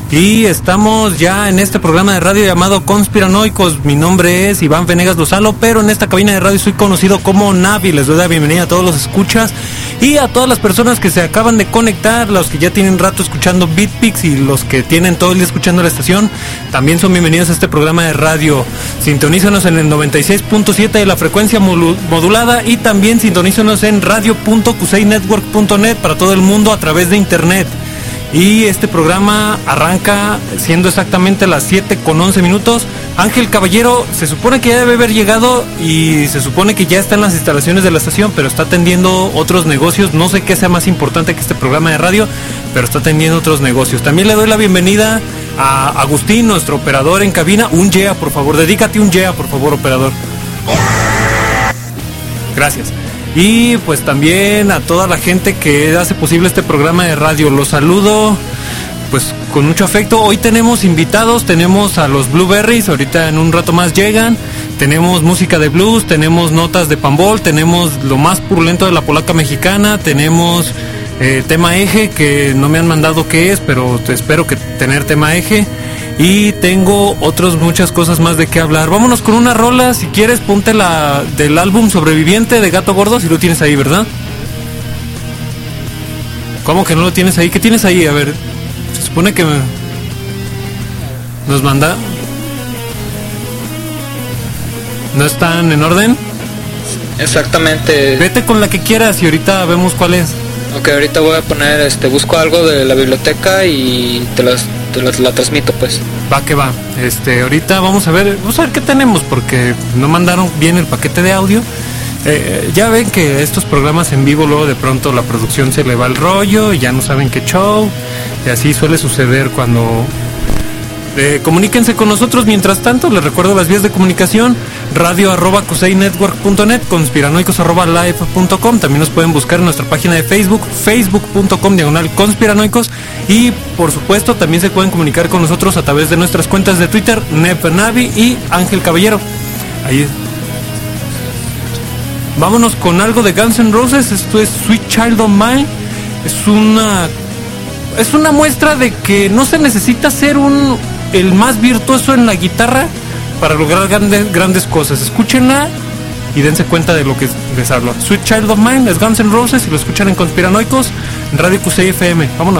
Y estamos ya en este programa de radio llamado Conspiranoicos. Mi nombre es Iván Venegas Lozano, pero en esta cabina de radio soy conocido como Navi. Les doy la bienvenida a todos los escuchas y a todas las personas que se acaban de conectar, los que ya tienen rato escuchando BeatPix y los que tienen todo el día escuchando la estación. También son bienvenidos a este programa de radio. Sintonízanos en el 96.7 de la frecuencia modulada y también sintonízanos en radio.cuseinetwork.net para todo el mundo a través de internet. Y este programa arranca siendo exactamente las 7:11. Ángel Caballero se supone que ya debe haber llegado y se supone que ya está en las instalaciones de la estación, pero está atendiendo otros negocios. No sé qué sea más importante que este programa de radio, pero está atendiendo otros negocios. También le doy la bienvenida a Agustín, nuestro operador en cabina. Un yeah, por favor, dedícate un yeah, por favor, operador. Gracias. Y pues también a toda la gente que hace posible este programa de radio. Los saludo pues con mucho afecto. Hoy tenemos invitados, tenemos a los Blueberries, ahorita en un rato más llegan. Tenemos música de blues, tenemos notas de pambol, tenemos lo más purulento de la polaca mexicana, tenemos tema eje, que no me han mandado qué es, pero espero que tener tema eje. Y tengo muchas cosas más de qué hablar. Vámonos con una rola, si quieres, ponte la del álbum Sobreviviente de Gato Gordo, si lo tienes ahí, ¿verdad? ¿Cómo que no lo tienes ahí? ¿Qué tienes ahí? A ver, se supone que nos manda. ¿No están en orden? Exactamente. Vete con la que quieras y ahorita vemos cuál es. Ok, ahorita voy a poner, busco algo de la biblioteca y te la transmito, pues. Va que va. Ahorita vamos a ver qué tenemos, porque no mandaron bien el paquete de audio. Ya ven que estos programas en vivo luego de pronto la producción se le va el rollo y ya no saben qué show. Y así suele suceder cuando... comuníquense con nosotros. Mientras tanto, les recuerdo las vías de comunicación: radio@cuseinetwork.net, conspiranoicos@live.com. También nos pueden buscar en nuestra página de Facebook, facebook.com/conspiranoicos. Y por supuesto también se pueden comunicar con nosotros a través de nuestras cuentas de Twitter, Navi y Ángel Caballero. Ahí es. Vámonos con algo de Guns N' Roses. Esto es Sweet Child of Mine. Es una muestra de que no se necesita ser el más virtuoso en la guitarra para lograr grandes cosas. Escúchenla y dense cuenta de lo que les hablo. Sweet Child of Mine es Guns N' Roses y lo escuchan en Conspiranoicos en Radio QC FM. Vámonos.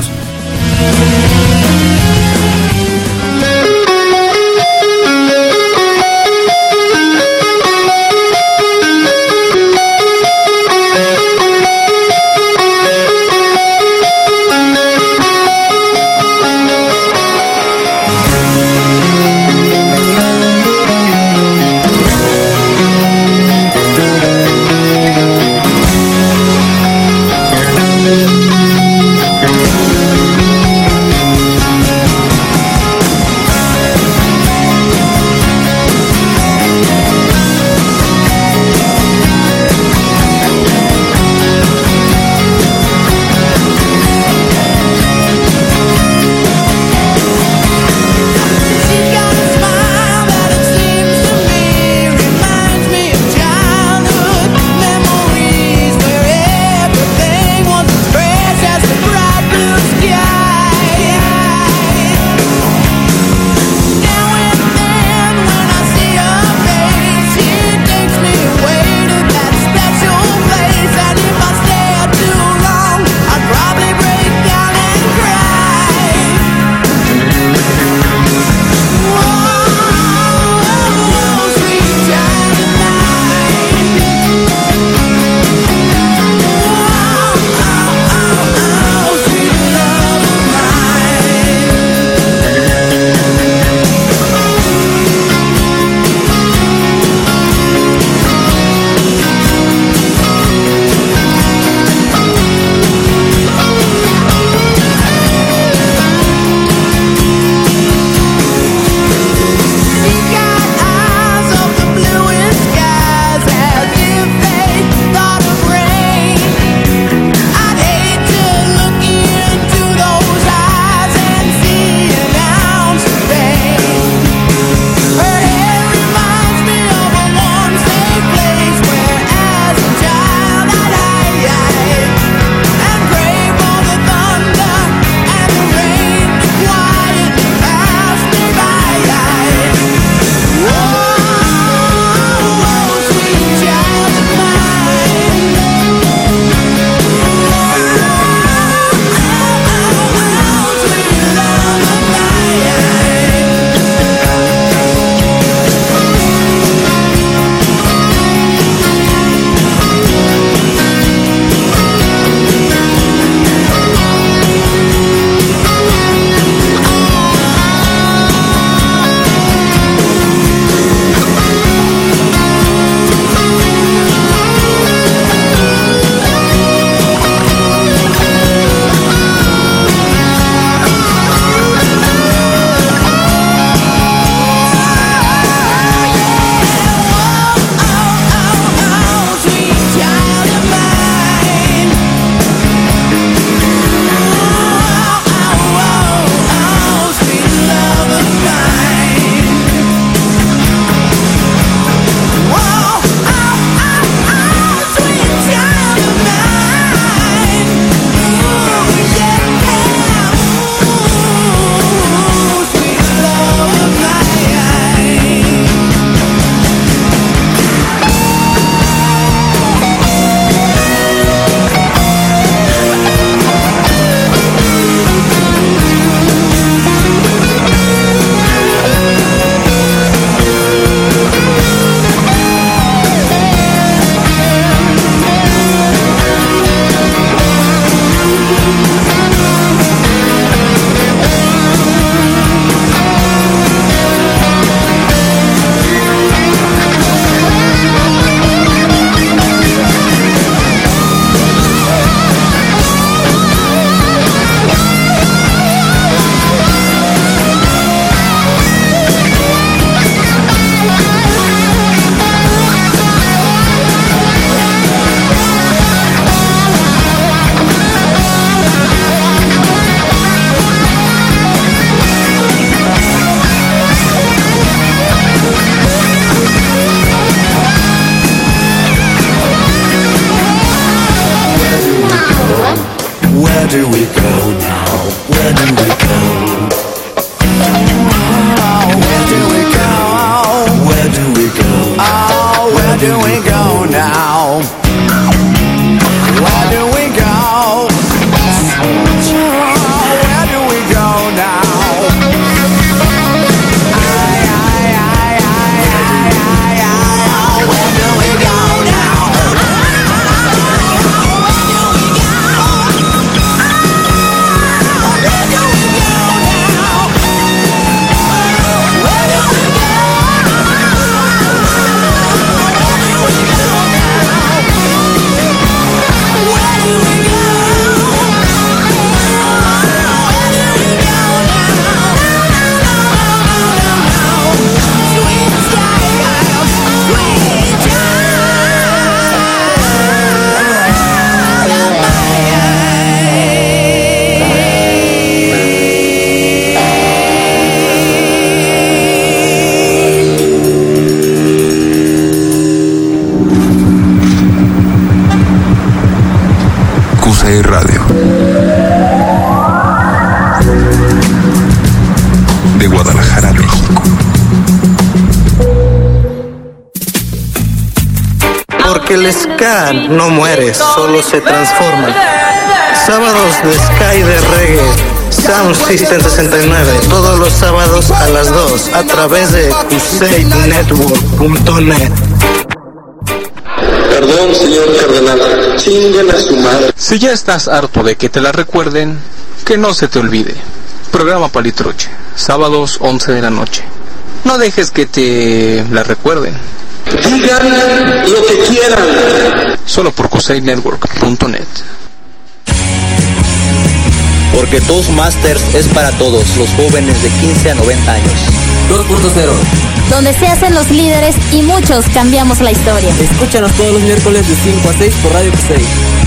Porque el ska no muere, solo se transforma. Sábados de ska y de reggae, Sound System 69, todos los sábados a las 2, a través de CrusadeNetwork.net. Perdón, señor cardenal, chinguen a su madre. Si ya estás harto de que te la recuerden, que no se te olvide. Programa Palitruche, sábados 11 de la noche. No dejes que te la recuerden. Digan lo que quieran. Solo por CrusadeNetwork.net. Porque Toastmasters es para todos los jóvenes de 15 a 90 años. 2.0, donde se hacen los líderes y muchos cambiamos la historia. Escúchanos todos los miércoles de 5 a 6 por Radio Crusade.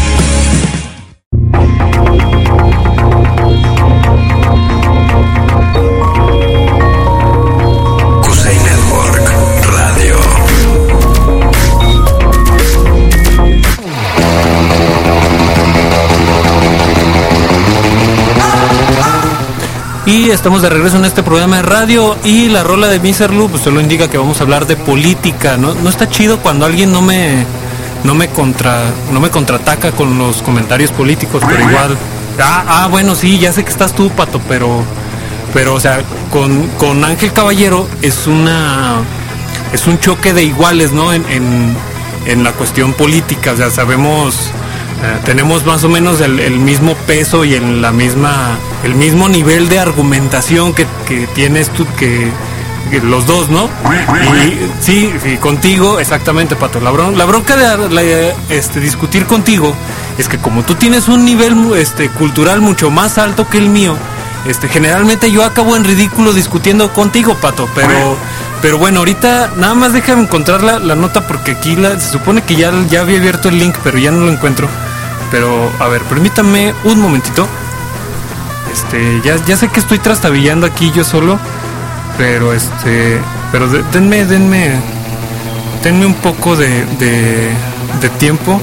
Y estamos de regreso en este programa de radio y la rola de Mr. Lu pues solo indica que vamos a hablar de política. No está chido cuando alguien no me contraataca con los comentarios políticos, pero igual. Bueno, sí, ya sé que estás tú, Pato, pero o sea, con Ángel Caballero es un choque de iguales, ¿no? En la cuestión política, o sea, sabemos. Tenemos más o menos el mismo peso y el mismo nivel de argumentación que tienes tú, que los dos, ¿no? Y sí, contigo, exactamente, Pato. La bronca de discutir contigo es que como tú tienes un nivel cultural mucho más alto que el mío, generalmente yo acabo en ridículo discutiendo contigo, Pato, pero bueno, ahorita nada más déjame encontrar la nota porque aquí se supone que ya había abierto el link, pero ya no lo encuentro. Pero, a ver, permítame un momentito. Ya sé que estoy trastabillando aquí yo solo, pero denme un poco de tiempo.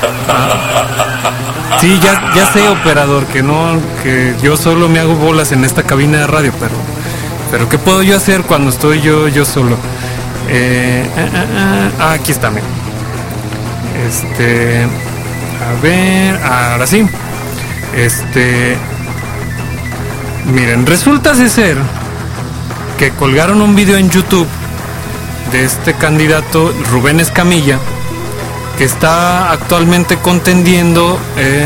Sí, ya sé, operador, que yo solo me hago bolas en esta cabina de radio, pero ¿qué puedo yo hacer cuando estoy yo solo? Aquí está, mira. A ver, ahora sí. Miren, resulta ser que colgaron un video en YouTube de este candidato Rubén Escamilla, que está actualmente contendiendo,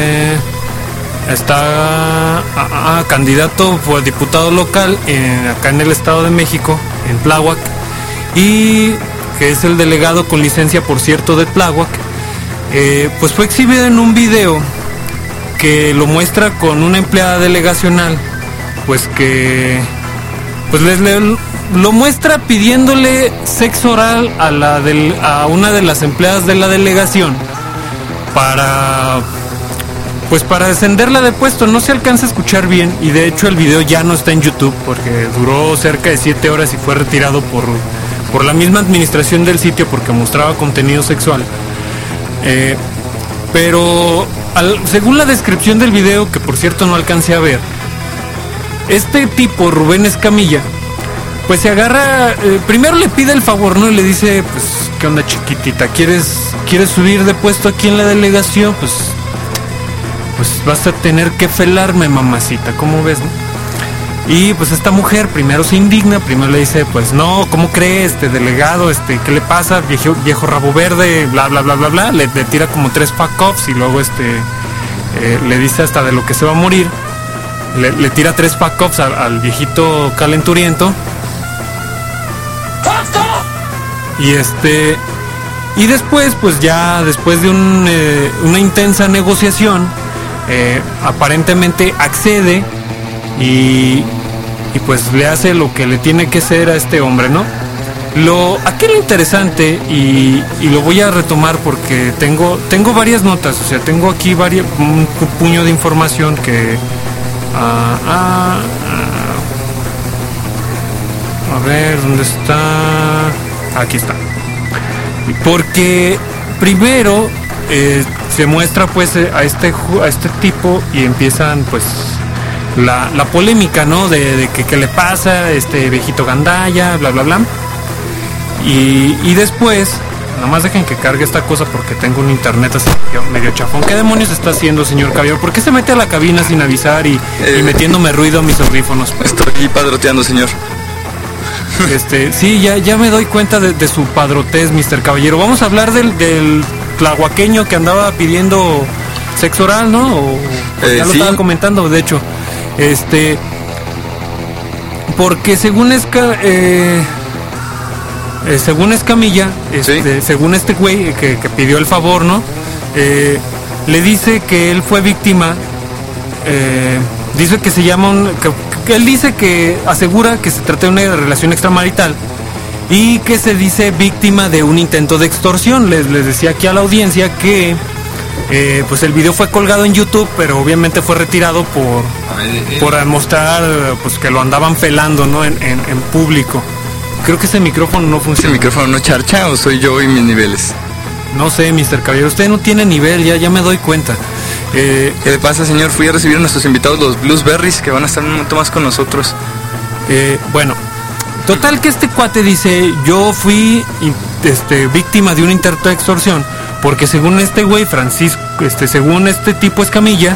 está candidato por diputado local acá en el Estado de México, en Tláhuac, y que es el delegado con licencia, por cierto, de Tláhuac. Pues fue exhibido en un video que lo muestra con una empleada delegacional, pues que lo muestra pidiéndole sexo oral a una de las empleadas de la delegación para descenderla de puesto. No se alcanza a escuchar bien, y de hecho el video ya no está en YouTube porque duró cerca de 7 horas y fue retirado por la misma administración del sitio porque mostraba contenido sexual. Pero según la descripción del video, que por cierto no alcancé a ver, este tipo, Rubén Escamilla, pues se agarra, primero le pide el favor, ¿no? Y le dice, pues, ¿qué onda, chiquitita? ¿Quieres subir de puesto aquí en la delegación? Pues vas a tener que felarme, mamacita, ¿cómo ves, no? Y pues esta mujer primero se indigna, primero le dice, pues no, ¿cómo crees, delegado? ¿Qué le pasa? Viejo rabo verde, bla, bla, bla, bla, bla. Le tira como 3 fuck-offs y luego le dice hasta de lo que se va a morir. Le tira 3 fuck-offs al viejito calenturiento. Y después, pues ya después de una intensa negociación, aparentemente accede y pues le hace lo que le tiene que hacer a este hombre, ¿no? Aquí lo interesante, y lo voy a retomar porque tengo varias notas, o sea, tengo aquí un puño de información que... a ver, ¿dónde está? Aquí está. Porque primero se muestra pues a este tipo y empiezan pues la polémica, ¿no? De que qué le pasa, viejito gandalla, bla bla bla. Y después Nomás dejen que cargue esta cosa porque tengo un internet así medio chafón. ¿Qué demonios está haciendo, señor Caballero? ¿Por qué se mete a la cabina sin avisar y metiéndome ruido a mis audífonos? Estoy padroteando, señor. Sí, ya me doy cuenta de su padrotez, Mr. Caballero. Vamos a hablar del tlahuaqueño que andaba pidiendo sexo oral, ¿no? Ya lo estaban comentando, de hecho. Porque según Escamilla, según este güey que pidió el favor, ¿no? Le dice que él fue víctima, dice que se llama él dice que asegura que se trata de una relación extramarital y que se dice víctima de un intento de extorsión. Les decía aquí a la audiencia que pues el video fue colgado en YouTube, pero obviamente fue retirado por mostrar pues que lo andaban felando, ¿no? En público. Creo que ese micrófono no funciona. ¿Ese micrófono no charcha o soy yo y mis niveles? No sé, Mr. Caballero, usted no tiene nivel, ya me doy cuenta. ¿Qué le pasa, señor? Fui a recibir a nuestros invitados, los Bluesberries, que van a estar un momento más con nosotros. Bueno, total que este cuate dice, yo fui víctima de un intento de extorsión, porque según este güey, Francisco, según este tipo Escamilla,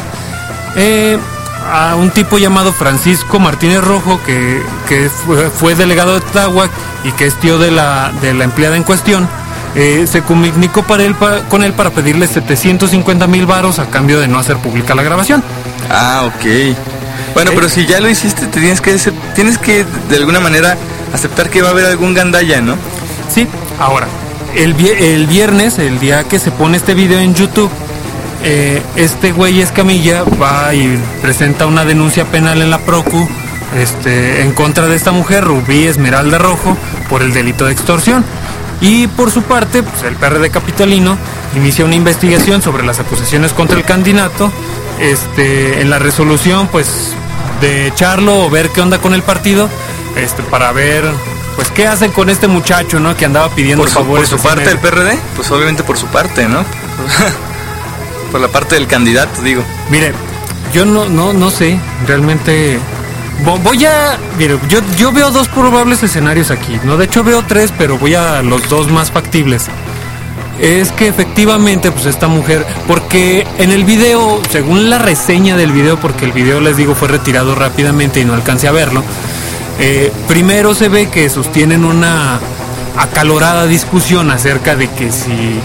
a un tipo llamado Francisco Martínez Rojo, que fue delegado de Tláhuac y que es tío de la empleada en cuestión, se comunicó con él para pedirle 750,000 varos a cambio de no hacer pública la grabación. Ah, ok. Bueno, pero si ya lo hiciste, tienes que de alguna manera aceptar que va a haber algún gandalla, ¿no? Sí, ahora, el viernes, el día que se pone este video en YouTube, este güey Escamilla va y presenta una denuncia penal en la Procu en contra de esta mujer, Rubí Esmeralda Rojo, por el delito de extorsión. Y por su parte, pues el PRD capitalino inicia una investigación sobre las acusaciones contra el candidato, en la resolución pues de echarlo o ver qué onda con el partido, para ver pues qué hacen con este muchacho, ¿no? Que andaba pidiendo favores. ¿Por su parte el PRD? Pues obviamente por su parte, ¿no? Por la parte del candidato, digo. Mire, yo no sé, realmente mire, yo veo dos probables escenarios aquí, ¿no? De hecho veo tres, pero voy a los dos más factibles. Es que efectivamente, pues esta mujer, porque en el video, según la reseña del video, porque el video, les digo, fue retirado rápidamente y no alcancé a verlo, primero se ve que sostienen una acalorada discusión acerca de que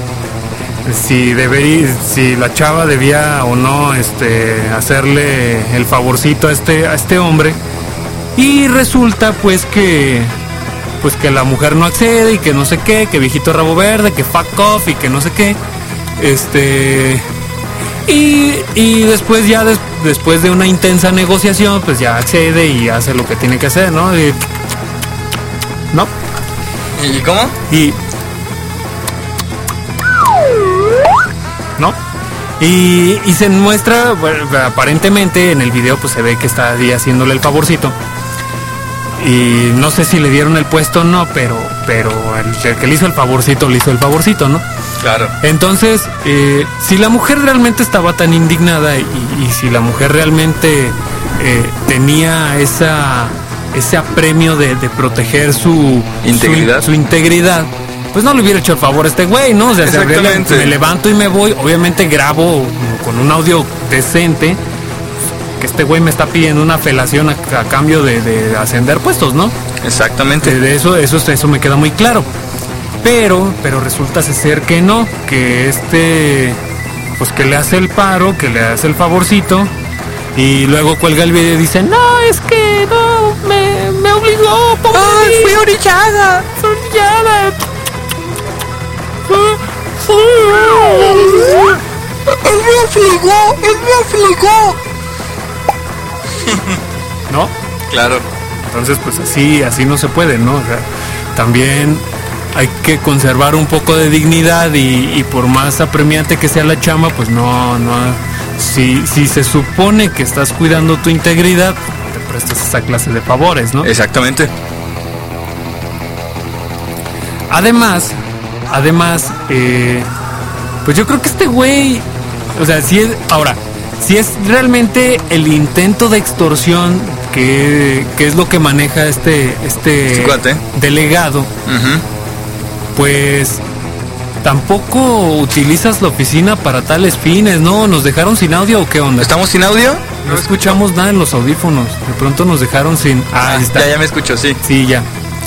si la chava debía o no hacerle el favorcito a este hombre, y resulta pues que la mujer no accede y que no sé qué, que viejito rabo verde, que fuck off y que no sé qué, y después después de una intensa negociación pues ya accede y hace lo que tiene que hacer, ¿no? ¿Y cómo? ¿No? Y se muestra, bueno, aparentemente en el video pues se ve que está ahí haciéndole el favorcito. Y no sé si le dieron el puesto o no, pero el que le hizo el favorcito, ¿no? Claro. Entonces, si la mujer realmente estaba tan indignada y si la mujer realmente tenía ese apremio de proteger su integridad, pues no le hubiera hecho el favor a este güey, ¿no? O sea, me levanto y me voy, obviamente grabo con un audio decente, que este güey me está pidiendo una felación a cambio de ascender puestos, ¿no? Exactamente. De eso me queda muy claro. Pero resulta ser que no, que pues que le hace el paro, que le hace el favorcito, y luego cuelga el video y dice, no, es que no, me obligó, pobre. ¡Ay, fui orillada! ¡Él me afligó! ¿No? Claro. Entonces pues así no se puede, ¿no? O sea, también hay que conservar un poco de dignidad y por más apremiante que sea la chamba, pues no si se supone que estás cuidando tu integridad, te prestas esa clase de favores, ¿no? Exactamente. Además, pues yo creo que este güey, o sea, si es realmente el intento de extorsión que es lo que maneja este delegado, pues tampoco utilizas la oficina para tales fines, ¿no? ¿Nos dejaron sin audio o qué onda? ¿Estamos sin audio? No escuchamos nada en los audífonos. De pronto nos dejaron sin... ahí está. Ya me escucho, sí. Sí, ya.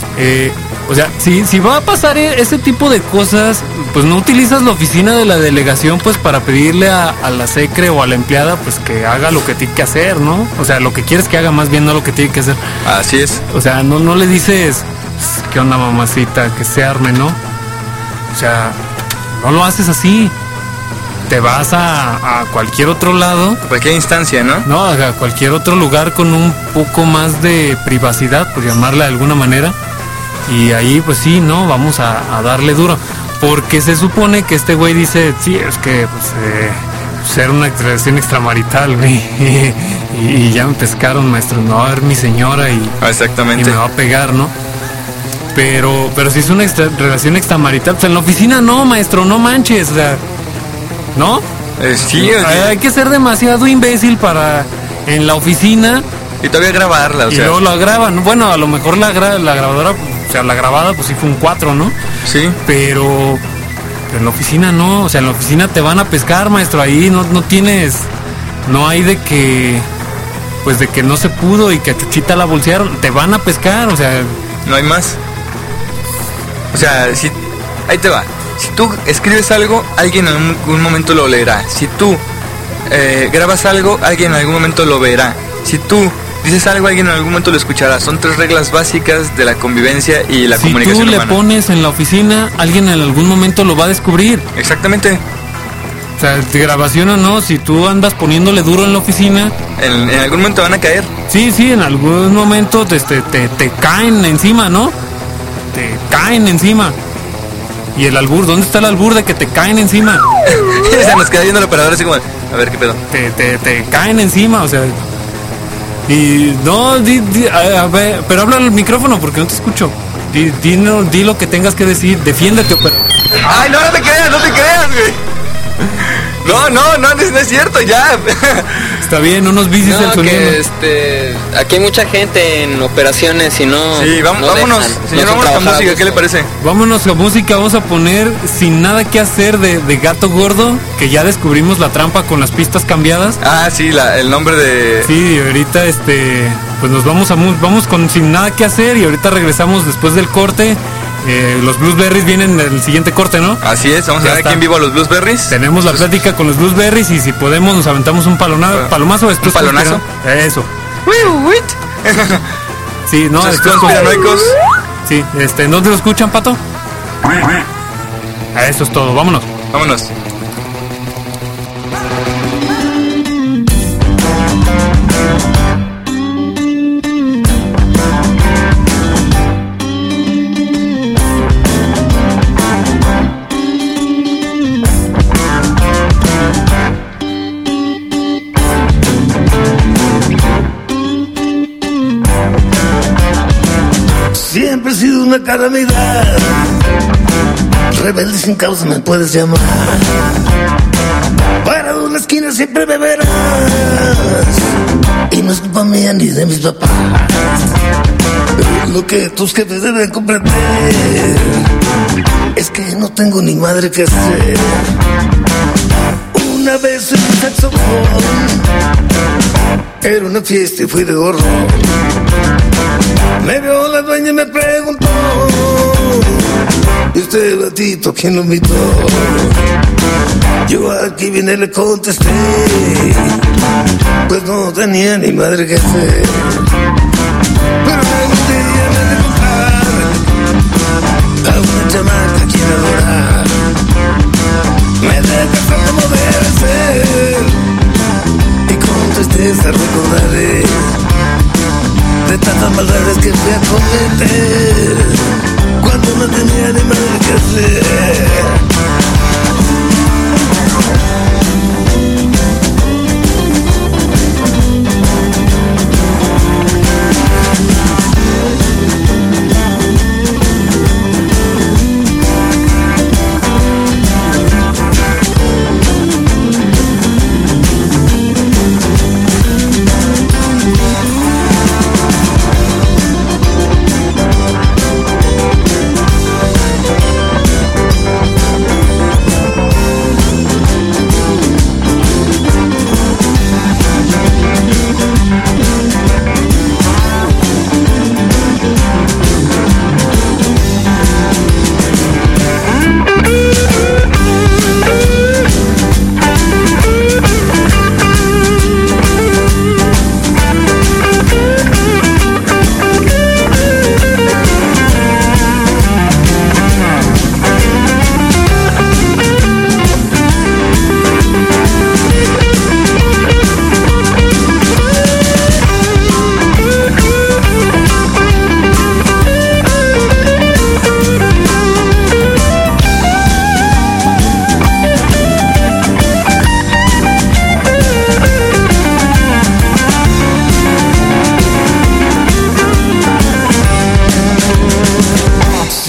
O sea, si va a pasar ese tipo de cosas, pues no utilizas la oficina de la delegación pues para pedirle a la secre o a la empleada pues que haga lo que tiene que hacer, ¿no? O sea, lo que quieres que haga, más bien no lo que tiene que hacer. Así es. O sea, no le dices, ¿qué onda, mamacita? Que se arme, ¿no? O sea, no lo haces así. Te vas a cualquier otro lado. Cualquier instancia, ¿no? No, a cualquier otro lugar con un poco más de privacidad, por llamarla de alguna manera. Y ahí, pues sí, ¿no? Vamos a darle duro. Porque se supone que este güey dice, sí, es que, pues, era una relación extramarital, güey. y ya me pescaron, maestro. Me va a ver mi señora y... Exactamente. Y me va a pegar, ¿no? Pero si es una relación extramarital, pues en la oficina no, maestro, no manches, o sea... ¿No? Sí, hay que ser demasiado imbécil para en la oficina y todavía grabarla, o y sea. luego la graban. Bueno, a lo mejor la grabadora, o sea, la grabada pues sí fue un 4, ¿no? Sí. Pero en la oficina no, o sea, en la oficina te van a pescar, maestro, ahí no tienes, no hay de que, pues de que no se pudo y que a Chuchita la bolsearon, te van a pescar, o sea. No hay más. O sea, ahí te va. Si tú escribes algo, alguien en algún momento lo leerá. Si tú grabas algo, alguien en algún momento lo verá. Si tú dices algo, alguien en algún momento lo escuchará. Son 3 reglas básicas de la convivencia y la comunicación humana. Si tú le pones en la oficina, alguien en algún momento lo va a descubrir. Exactamente. O sea, de grabación o no, si tú andas poniéndole duro en la oficina... En algún momento van a caer. Sí, en algún momento te caen encima, ¿no? Te caen encima. Y el albur, ¿dónde está el albur de que te caen encima? Se nos queda viendo el operador así como, a ver qué pedo. Te caen encima, o sea. Y no, a ver, pero habla al micrófono porque no te escucho. Di lo que tengas que decir, defiéndete, operador. Ay, no te creas, güey. No es cierto, ya. Está bien, no nos vises el sonido. Aquí hay mucha gente en operaciones y no. Sí, vámonos, señor, vámonos con música, ¿qué le parece? Vámonos con música, vamos a poner Sin Nada Que Hacer de Gato Gordo, que ya descubrimos la trampa con las pistas cambiadas. Ah, sí, el nombre de... Sí, ahorita pues nos vamos con Sin Nada Que Hacer y ahorita regresamos después del corte. Los Bluesberries vienen en el siguiente corte, ¿no? Así es, vamos a ver aquí en vivo a los Bluesberries. Tenemos la plática con los Bluesberries y si podemos nos aventamos un palomazo después. ¿Un palonazo? Eso. Sí, no, después conspiranoicos. Sí, ¿dónde lo escuchan, Pato? Eso es todo, vámonos. Siempre he sido una calamidad, rebelde sin causa me puedes llamar. Parado en la esquina siempre me verás, y no es culpa mía ni de mis papás. Lo que tus jefes deben comprender es que no tengo ni madre que hacer. Una vez en un saxofón, era una fiesta y fui de gorro. Me vio la dueña y me preguntó, ¿y usted, gatito, quién lo invitó? Yo aquí vine y le contesté, pues no tenía ni madre que hacer. Pero un día me de encontrar a una chamaca quien adorar. Me dejé como debe ser y contesté, se recordaré de tantas maldades que fui a cometer cuando no tenía ni madre que hacer.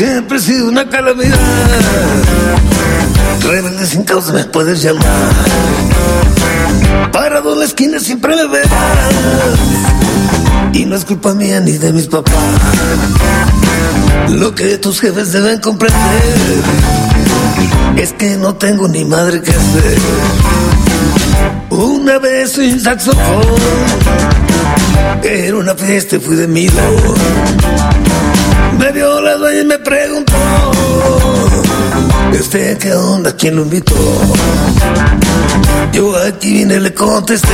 siempre he sido una calamidad. Rebelde sin causa me puedes llamar. Parado en la esquina siempre me verás. Y no es culpa mía ni de mis papás. Lo que tus jefes deben comprender es que no tengo ni madre que hacer. Una vez un saxofón, era una fiesta y fui de mi don. Me vio la dueña y me preguntó: ¿qué onda? ¿Quién lo invitó? Yo aquí vine y le contesté,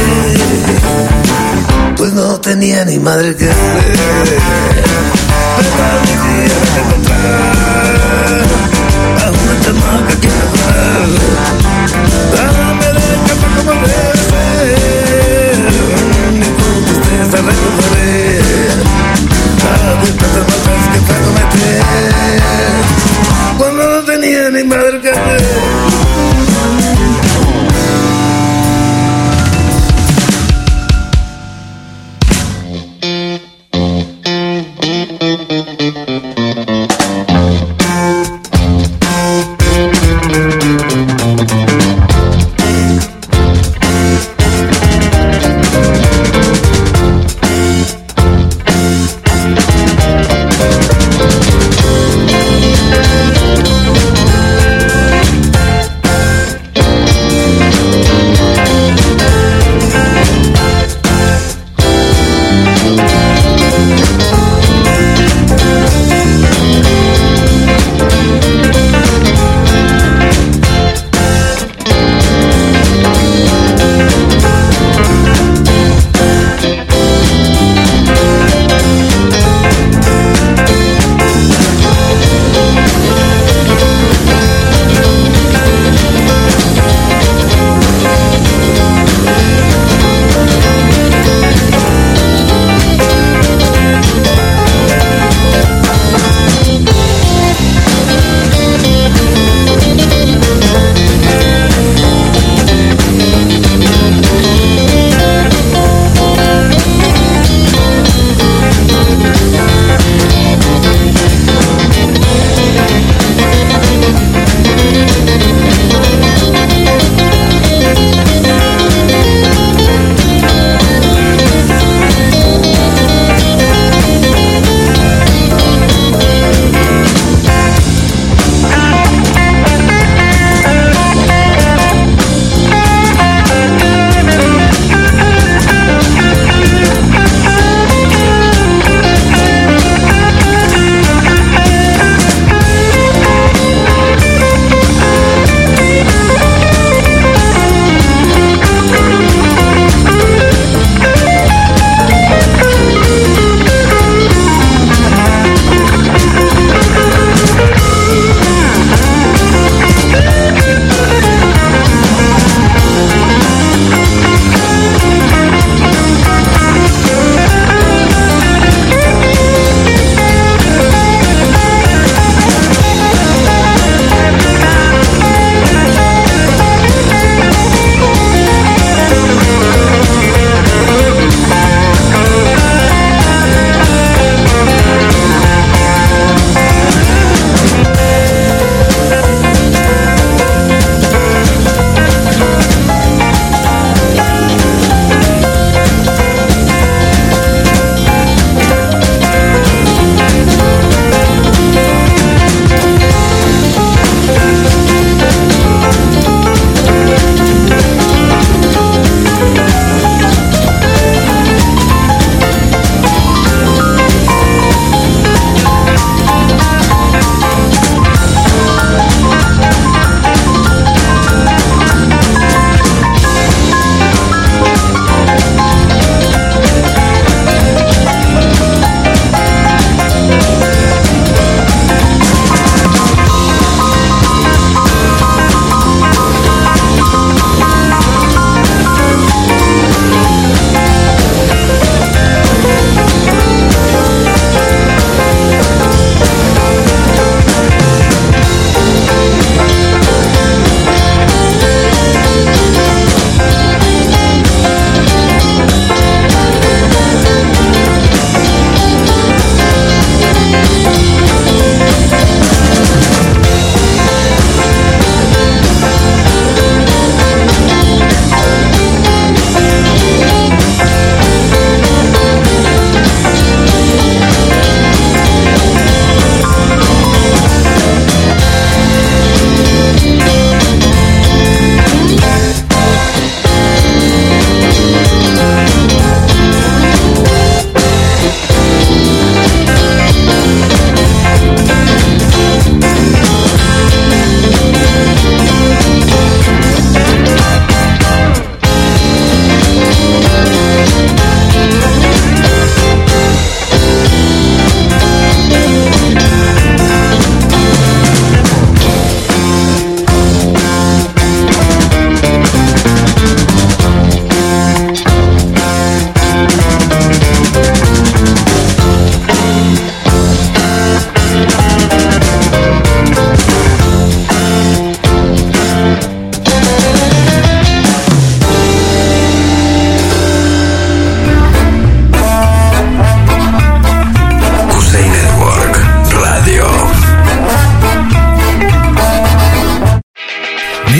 pues no tenía ni madre que hacer. Pero mi día de encontrar a una chamaca que me da. Dame de capa como debe ser. Y contesté, te recordaré de tantas cosas que te cometí cuando no tenía ni madre que hacer.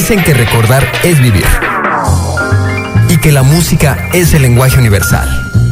Dicen que recordar es vivir y que la música es el lenguaje universal.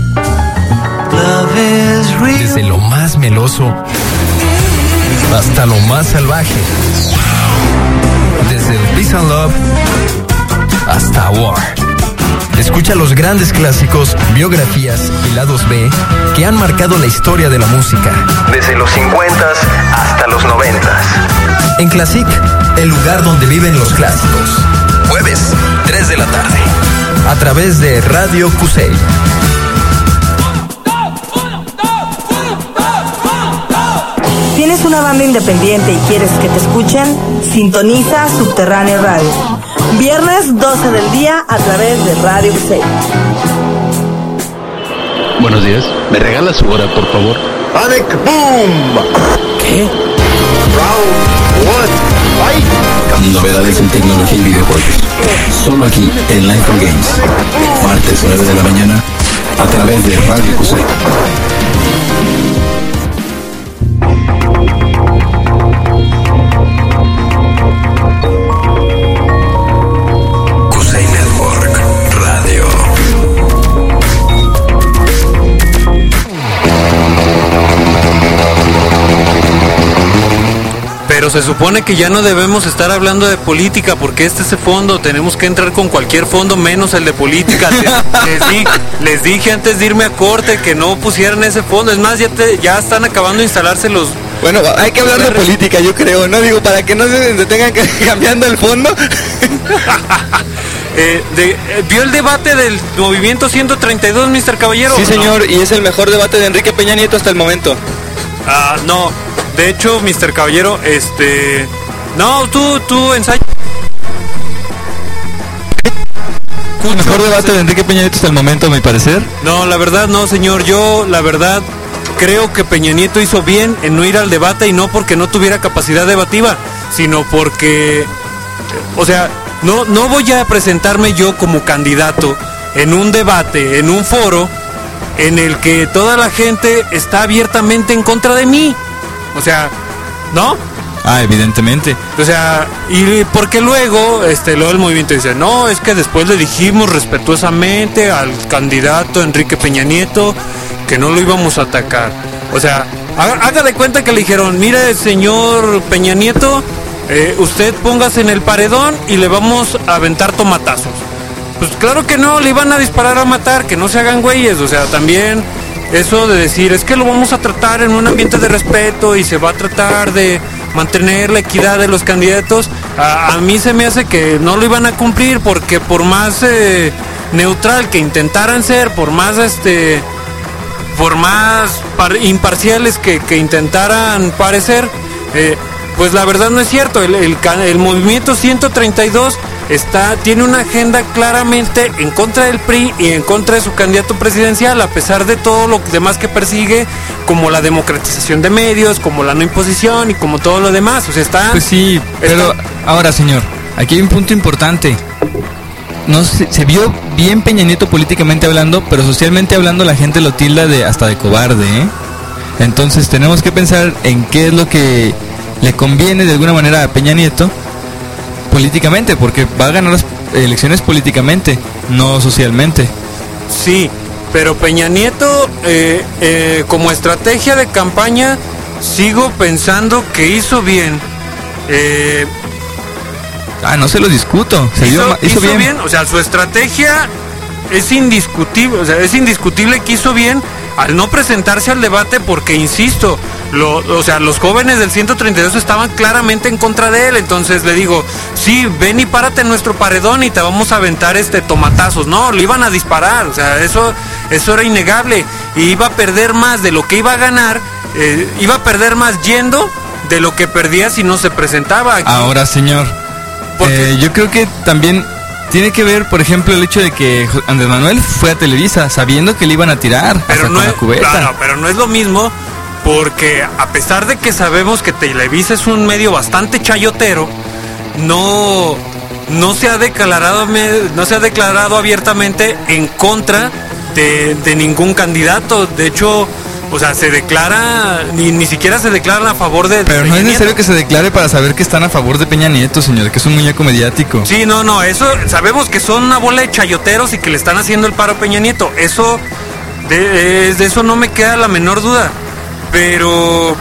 Desde lo más meloso hasta lo más salvaje. Desde el Peace and Love hasta War. Escucha los grandes clásicos, biografías y lados B que han marcado la historia de la música. Desde los 50s hasta los 90s. En Classic, el lugar donde viven los clásicos. Jueves, 3 de la tarde. A través de Radio Cusey. ¿Tienes una banda independiente y quieres que te escuchen? Sintoniza Subterráneo Radio. Viernes 12 del día a través de Radio Cusey. Buenos días. ¿Me regala su hora, por favor? ¡Panic Boom! ¿Qué? Round 1, fight. Novedades en tecnología y videojuegos. Solo aquí en Live for Games. Martes 9 de la mañana a través de Radio Cusey. Pero se supone que ya no debemos estar hablando de política porque este es el fondo, tenemos que entrar con cualquier fondo menos el de política. Les dije antes de irme a corte que no pusieran ese fondo, es más, ya están acabando de instalarse los... Bueno, hay que hablar de política, yo creo, ¿no? Digo, para que no se detengan cambiando el fondo. ¿Vio el debate del Movimiento 132, Mr. Caballero? Sí, señor, y es el mejor debate de Enrique Peña Nieto hasta el momento. No, de hecho, Mr. Caballero, no, tú ensaya. ¿El mejor debate de Enrique Peña Nieto hasta el momento, a mi parecer? No, la verdad no, señor, yo, la verdad, creo que Peña Nieto hizo bien en no ir al debate y no porque no tuviera capacidad debativa, sino porque, o sea, no voy a presentarme yo como candidato en un debate, en un foro en el que toda la gente está abiertamente en contra de mí. O sea, ¿no? Evidentemente. O sea, y porque luego el movimiento dice, no, es que después le dijimos respetuosamente al candidato Enrique Peña Nieto que no lo íbamos a atacar. O sea, haga de cuenta que le dijeron, mire, señor Peña Nieto, usted póngase en el paredón y le vamos a aventar tomatazos. Pues claro que no, le iban a disparar a matar, que no se hagan güeyes. O sea, también eso de decir, es que lo vamos a tratar en un ambiente de respeto y se va a tratar de mantener la equidad de los candidatos, a mí se me hace que no lo iban a cumplir, porque por más neutral que intentaran ser, por más imparciales que intentaran parecer, pues la verdad no es cierto. El movimiento 132 tiene una agenda claramente en contra del PRI y en contra de su candidato presidencial, a pesar de todo lo demás que persigue, como la democratización de medios, como la no imposición y como todo lo demás. O sea, Pues sí, pero ahora, señor, aquí hay un punto importante. No se vio bien Peña Nieto políticamente hablando, pero socialmente hablando la gente lo tilda hasta de cobarde, ¿eh? Entonces tenemos que pensar en qué es lo que le conviene de alguna manera a Peña Nieto políticamente, porque va a ganar las elecciones políticamente, no socialmente. Sí, pero Peña Nieto, como estrategia de campaña, sigo pensando que hizo bien. No se lo discuto. Hizo bien. O sea, su estrategia es indiscutible. O sea, es indiscutible que hizo bien al no presentarse al debate, porque, insisto, los jóvenes del 132 estaban claramente en contra de él. Entonces le digo, sí, ven y párate en nuestro paredón y te vamos a aventar tomatazos. No, le iban a disparar. O sea, eso era innegable. Y iba a perder más de lo que iba a ganar. Iba a perder más yendo de lo que perdía si no se presentaba aquí. Ahora, señor, yo creo que también tiene que ver, por ejemplo, el hecho de que Andrés Manuel fue a Televisa sabiendo que le iban a tirar hasta con la cubeta. Claro, pero no es lo mismo, porque a pesar de que sabemos que Televisa es un medio bastante chayotero, no se ha declarado abiertamente en contra de ningún candidato. De hecho, o sea, se declara, ni siquiera se declaran a favor de Pero Peña no es necesario Nieto. que se declare para saber que están a favor de Peña Nieto, señor, que es un muñeco mediático. Sí, no, eso sabemos que son una bola de chayoteros y que le están haciendo el paro a Peña Nieto. Eso, de eso no me queda la menor duda. Pero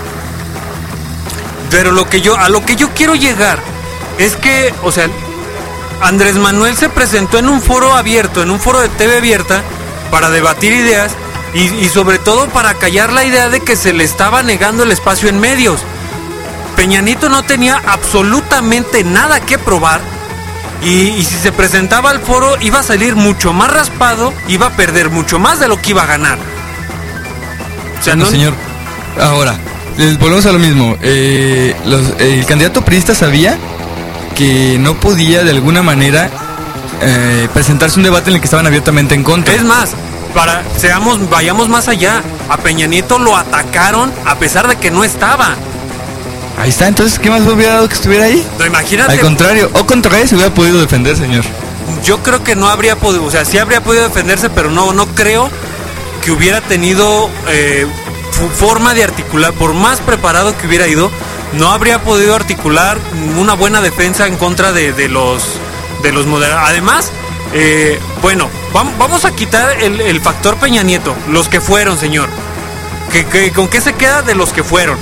a lo que yo quiero llegar es que, o sea, Andrés Manuel se presentó en un foro abierto, en un foro de TV abierta, para debatir ideas y sobre todo para callar la idea de que se le estaba negando el espacio en medios. Peña Nieto no tenía absolutamente nada que probar y si se presentaba al foro iba a salir mucho más raspado, iba a perder mucho más de lo que iba a ganar. O sea, no, señor. Ahora, volvemos a lo mismo. El candidato priista sabía que no podía de alguna manera presentarse un debate en el que estaban abiertamente en contra. Es más, vayamos más allá. A Peña Nieto lo atacaron a pesar de que no estaba. Ahí está, entonces, ¿qué más hubiera dado que estuviera ahí? No, imagínate. Al contrario, o contra él se hubiera podido defender, señor. Yo creo que no habría podido, o sea, sí habría podido defenderse, pero no creo que hubiera tenido forma de articular, por más preparado que hubiera ido, no habría podido articular una buena defensa en contra de los moderados. Además, bueno, vamos a quitar el factor Peña Nieto, los que fueron, señor. ¿Con qué se queda de los que fueron?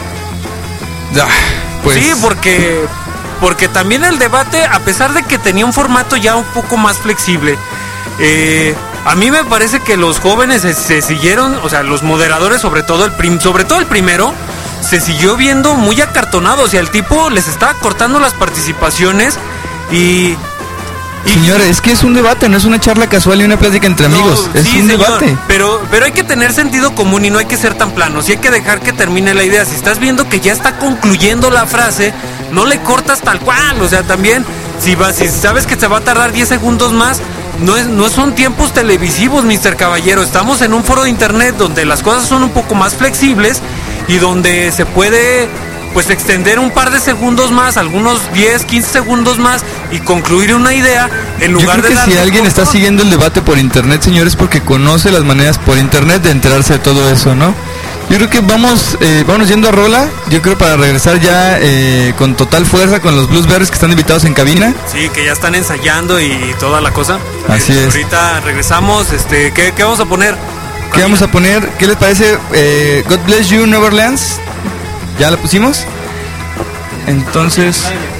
Pues... Sí, porque también el debate, a pesar de que tenía un formato ya un poco más flexible, a mí me parece que los jóvenes se siguieron, o sea, los moderadores, sobre todo el primero, se siguió viendo muy acartonado. O sea, el tipo les estaba cortando las participaciones y señores, es que es un debate, no es una charla casual y una plática entre amigos, es un debate. Pero hay que tener sentido común y no hay que ser tan planos, y hay que dejar que termine la idea. Si estás viendo que ya está concluyendo la frase, no le cortas tal cual. O sea, también, si sabes que se va a tardar 10 segundos más, no son tiempos televisivos, Mr. Caballero. Estamos en un foro de internet donde las cosas son un poco más flexibles y donde se puede, pues, extender un par de segundos más, algunos 10, 15 segundos más y concluir una idea en lugar de... Yo creo que si alguien está siguiendo el debate por internet, señores, porque conoce las maneras por internet de enterarse de todo eso, ¿no? Yo creo que vamos yendo a rola. Yo creo para regresar ya con total fuerza con los Bluesberries que están invitados en cabina. Sí, que ya están ensayando y toda la cosa. Así es. Ahorita regresamos. ¿Qué vamos a poner? ¿Qué vamos a poner? ¿Qué les parece? God Bless You, New Orleans. ¿Ya la pusimos? Entonces,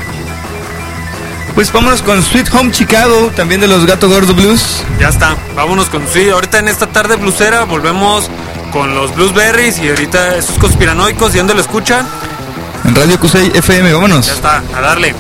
pues vámonos con Sweet Home Chicago, también de los Gato Gordo Blues. Ya está, vámonos con ahorita en esta tarde bluesera volvemos con los Bluesberries y ahorita esos conspiranoicos. ¿Y dónde lo escuchan? En Radio Q6 FM, vámonos. Ya está, a darle.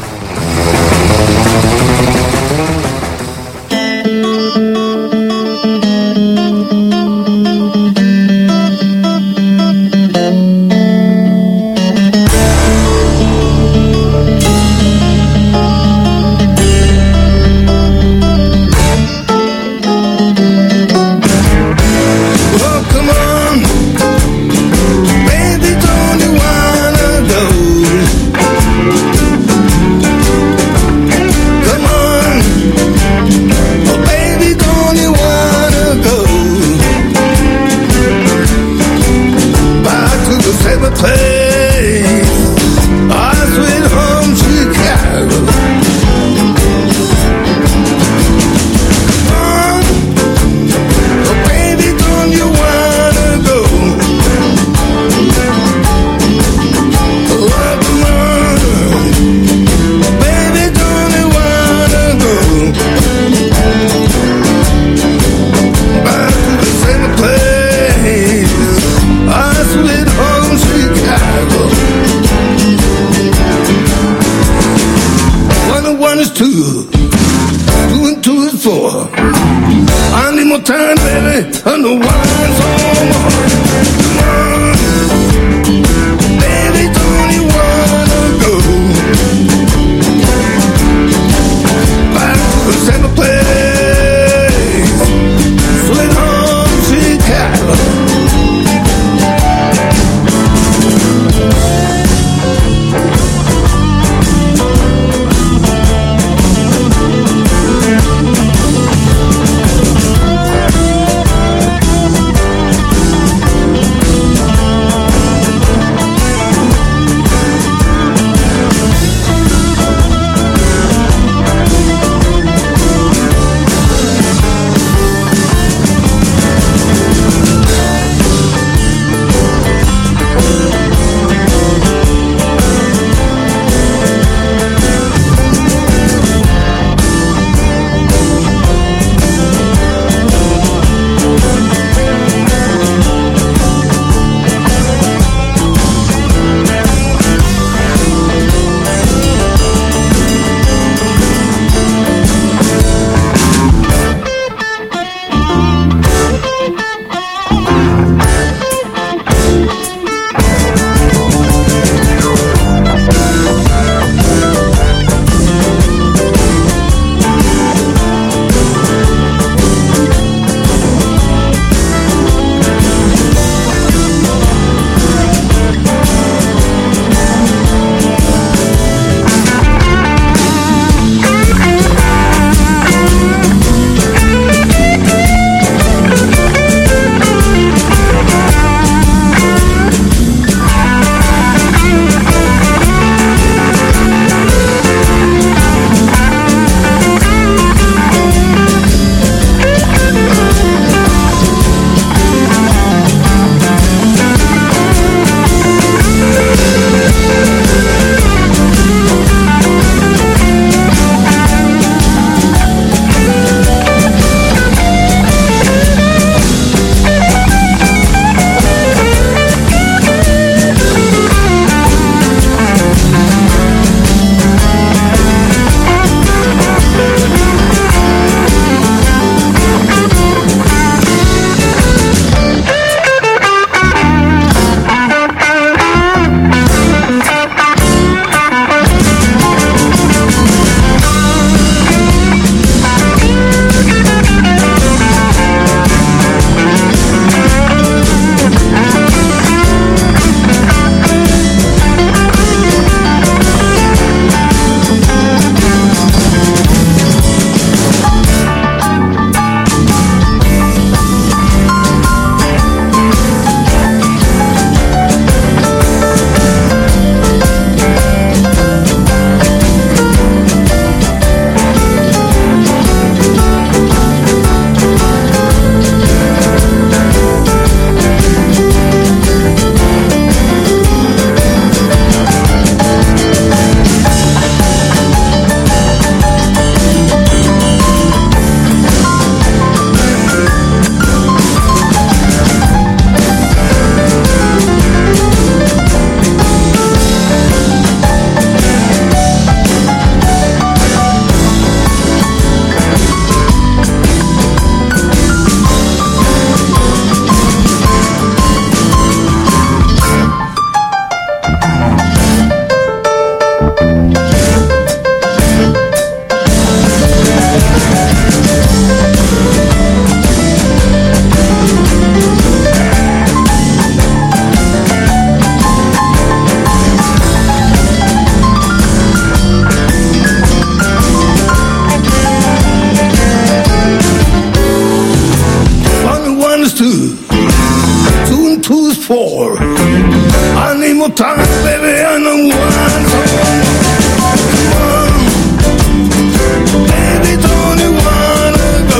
for. I need more time, baby, I know one. Come on, baby, don't you wanna go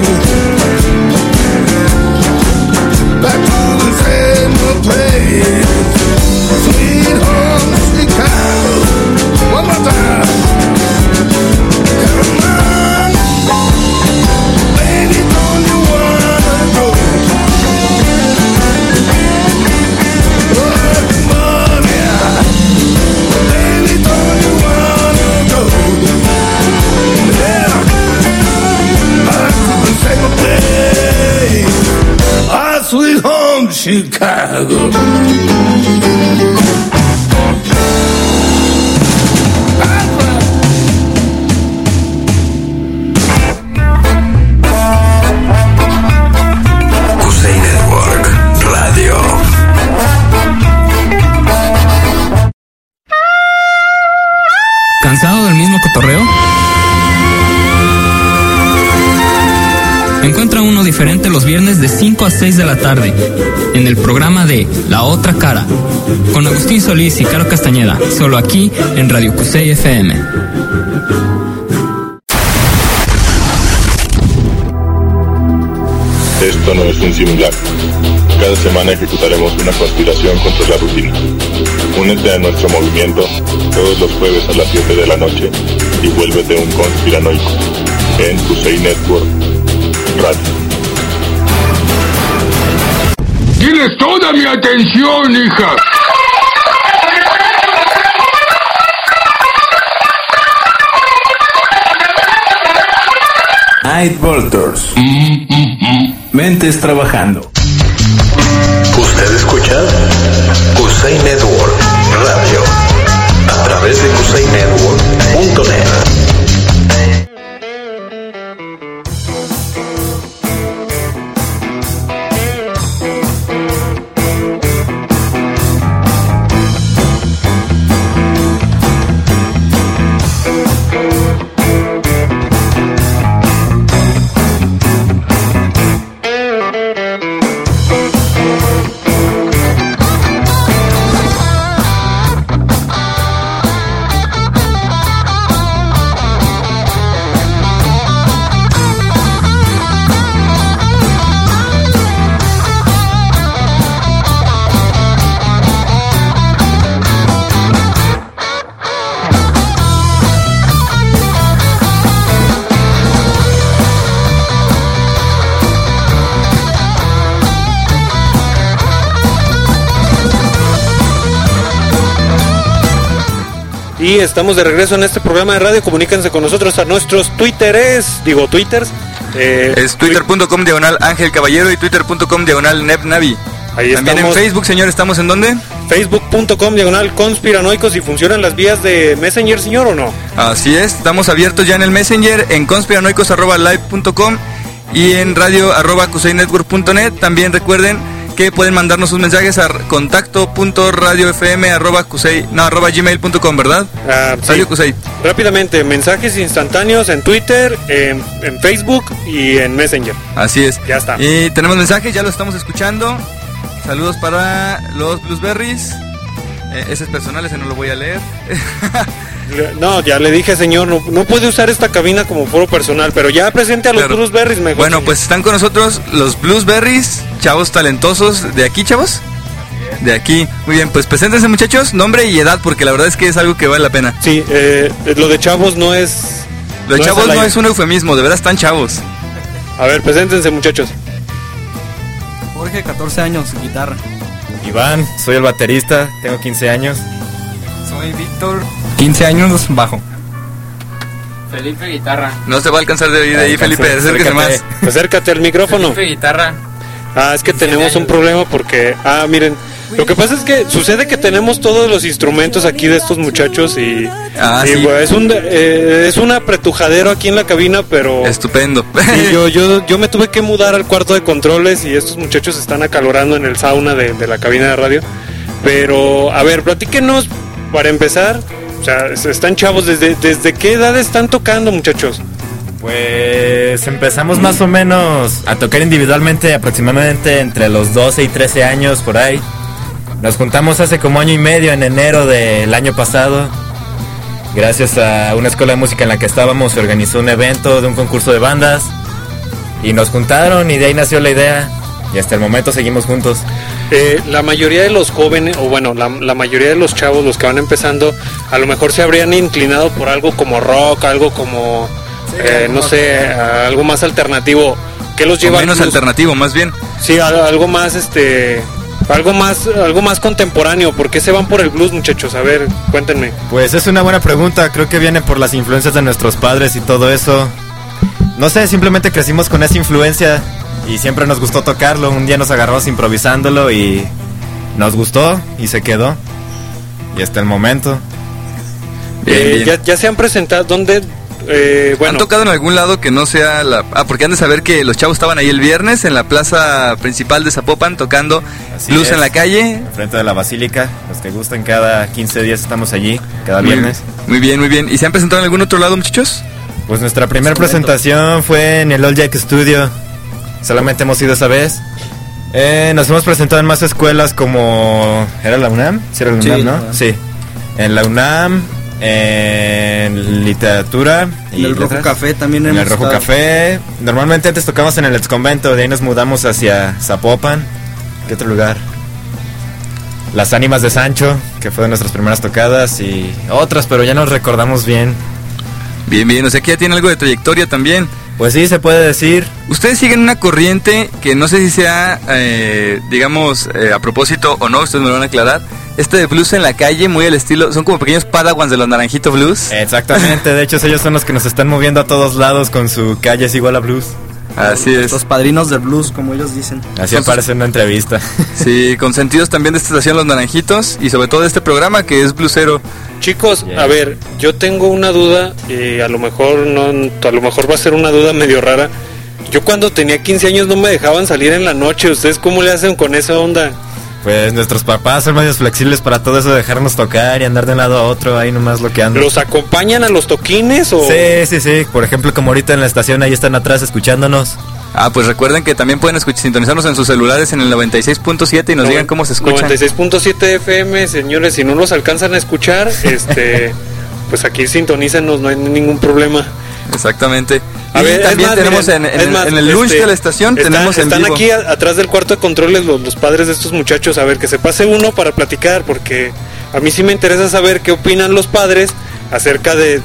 back to the same place, sweet home Chicago? One more time. Come on, baby, don't you wanna go? Oh, come on, yeah. Baby, don't you wanna go? Yeah, back to the same place, our sweet home Chicago. ¿Cansado del mismo cotorreo? Encuentra uno diferente los viernes de 5 a 6 de la tarde, en el programa de La Otra Cara, con Agustín Solís y Caro Castañeda, solo aquí en Radio Cusey FM. Esto no es un simulacro. Cada semana ejecutaremos una conspiración contra la rutina. Únete a nuestro movimiento todos los jueves a las 7 de la noche y vuélvete un conspiranoico en Cusey Network Radio. Tienes toda mi atención, hija. Night Voltors. Mentes trabajando. Usted escucha Cusey Network Radio a través de CuseyNetwork.net. Y estamos de regreso en este programa de radio. Comuníquense con nosotros a nuestros twitters. Es twitter.com/Ángel Caballero y twitter.com/NebNavi. Ahí también estamos. En Facebook, señor, ¿estamos en dónde? Facebook.com/conspiranoicos. ¿Y funcionan las vías de Messenger, señor, o no? Así es, estamos abiertos ya en el Messenger, en conspiranoicos@live.com y en radio@cuseynetwork.net. También recuerden que pueden mandarnos sus mensajes a contacto.radiofm@gmail.com, ¿verdad? Sí. Radio Cusey. Rápidamente, mensajes instantáneos en Twitter, en Facebook y en Messenger. Así es. Ya está. Y tenemos mensajes, ya lo estamos escuchando. Saludos para los Bluesberries. Ese es personal, ese no lo voy a leer. No, ya le dije, señor, no puede usar esta cabina como foro personal, pero ya presente a los Bluesberries mejor. Bueno, pues están con nosotros los Bluesberries, chavos talentosos de aquí, chavos. De aquí. Muy bien, pues preséntense, muchachos, nombre y edad, porque la verdad es que es algo que vale la pena. Sí, lo de chavos no es... Lo de chavos no es un eufemismo, de verdad están chavos. A ver, preséntense, muchachos. Jorge, 14 años, guitarra. Iván, soy el baterista, tengo 15 años. Soy Víctor, 15 años, bajo. Felipe, guitarra. No se va a alcanzar de oír ahí, Felipe, acérquese más. Acércate al micrófono. Felipe, guitarra. Es que tenemos un problema porque... miren, lo que pasa es que sucede que tenemos todos los instrumentos aquí de estos muchachos y sí. Pues, es un apretujadero aquí en la cabina, pero... Estupendo. Yo me tuve que mudar al cuarto de controles y estos muchachos están acalorando en el sauna de la cabina de radio. Pero, a ver, platíquenos, para empezar, o sea, están chavos, ¿desde qué edad están tocando, muchachos? Pues empezamos más o menos a tocar individualmente aproximadamente entre los 12 y 13 años por ahí. Nos juntamos hace como año y medio, en enero del año pasado. Gracias a una escuela de música en la que estábamos, se organizó un evento de un concurso de bandas. Y nos juntaron y de ahí nació la idea. Y hasta el momento seguimos juntos. La mayoría de los jóvenes, o bueno, la mayoría de los chavos, los que van empezando, a lo mejor se habrían inclinado por algo como rock, algo como... no sé, algo más alternativo. ¿Qué los lleva? Menos alternativo, más bien. Sí, algo más algo más contemporáneo. ¿Por qué se van por el blues, muchachos? A ver, cuéntenme. Pues es una buena pregunta. Creo que viene por las influencias de nuestros padres y todo eso. No sé, simplemente crecimos con esa influencia y siempre nos gustó tocarlo. Un día nos agarramos improvisándolo y nos gustó y se quedó. Y hasta el momento. Bien. Ya se han presentado. ¿Dónde? Bueno. ¿Han tocado en algún lado que no sea la... porque han de saber que los chavos estaban ahí el viernes en la plaza principal de Zapopan tocando blues en la calle. Enfrente de la basílica. Los que gusten, cada 15 días estamos allí, cada viernes. Muy bien. ¿Y se han presentado en algún otro lado, muchachos? Pues nuestra primera presentación fue en el Old Jack Studio. Solamente hemos ido esa vez. Nos hemos presentado en más escuelas como... ¿Era la UNAM? Sí, era la UNAM, ¿no? Sí. En la UNAM... en literatura en el Rojo Café también en el Rojo Café. Normalmente antes tocamos en el exconvento, de ahí nos mudamos hacia Zapopan. ¿Qué otro lugar? Las Ánimas de Sancho, que fue de nuestras primeras tocadas, y otras, pero ya nos recordamos bien. Bien, o sea que ya tiene algo de trayectoria también. Pues sí, se puede decir. Ustedes siguen una corriente que no sé si sea, digamos, a propósito o no, ustedes me lo van a aclarar. De blues en la calle, muy al estilo, son como pequeños padawans de los Naranjito Blues. Exactamente, de hecho ellos son los que nos están moviendo a todos lados con su Calle es igual a blues. Así es. Los padrinos del blues, como ellos dicen. Así aparece en una entrevista. Sí, consentidos también de esta estación Los Naranjitos y sobre todo de este programa que es bluesero. Chicos, a ver, yo tengo una duda y a lo mejor va a ser una duda medio rara. Yo cuando tenía 15 años no me dejaban salir en la noche. ¿Ustedes cómo le hacen con esa onda? Pues nuestros papás son medios flexibles para todo eso, de dejarnos tocar y andar de un lado a otro, ahí nomás loqueando. ¿Los acompañan a los toquines o...? Sí, por ejemplo, como ahorita en la estación, ahí están atrás escuchándonos. Pues recuerden que también pueden sintonizarnos en sus celulares en el 96.7 y nos digan cómo se escuchan. 96.7 FM, señores, si no los alcanzan a escuchar, pues aquí sintonícenos, no hay ningún problema. Exactamente. A ver, también tenemos en el lunch de la estación, tenemos en vivo. Están aquí atrás del cuarto de controles los padres de estos muchachos. A ver, que se pase uno para platicar, porque a mí sí me interesa saber qué opinan los padres acerca de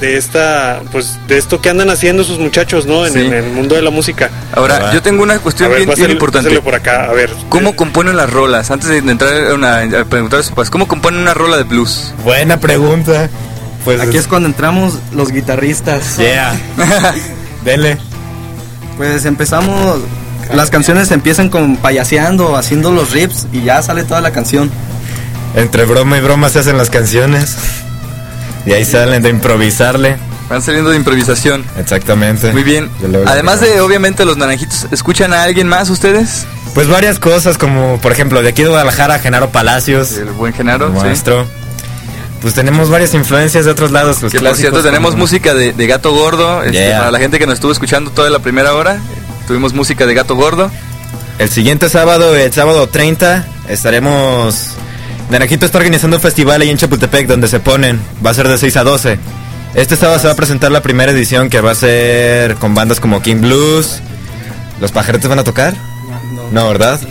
esto que andan haciendo sus muchachos, ¿no? En el mundo de la música. Ahora, yo tengo una cuestión bien importante. Por acá, a ver. ¿Cómo componen las rolas? Antes de entrar a preguntar a sus padres, ¿cómo componen una rola de blues? Buena pregunta. Pues aquí es cuando entramos los guitarristas. Yeah. Dele. Pues empezamos, las canciones empiezan con payaseando, haciendo los riffs y ya sale toda la canción. Entre broma y broma se hacen las canciones. Y ahí salen de improvisarle. Van saliendo de improvisación. Exactamente. Muy bien. Además de, obviamente, los Naranjitos, ¿escuchan a alguien más ustedes? Pues varias cosas, como por ejemplo de aquí de Guadalajara, Genaro Palacios. El buen Genaro, maestro. Sí. Pues tenemos varias influencias de otros lados. Pues que por cierto tenemos música de Gato Gordo. Para la gente que nos estuvo escuchando toda la primera hora, tuvimos música de Gato Gordo. El siguiente sábado, el sábado 30, estaremos... Naranjito está organizando un festival ahí en Chapultepec donde se ponen. Va a ser de 6 a 12. Este sábado se va a presentar la primera edición, que va a ser con bandas como King Blues. ¿Los Pajaretes van a tocar? No, ¿verdad?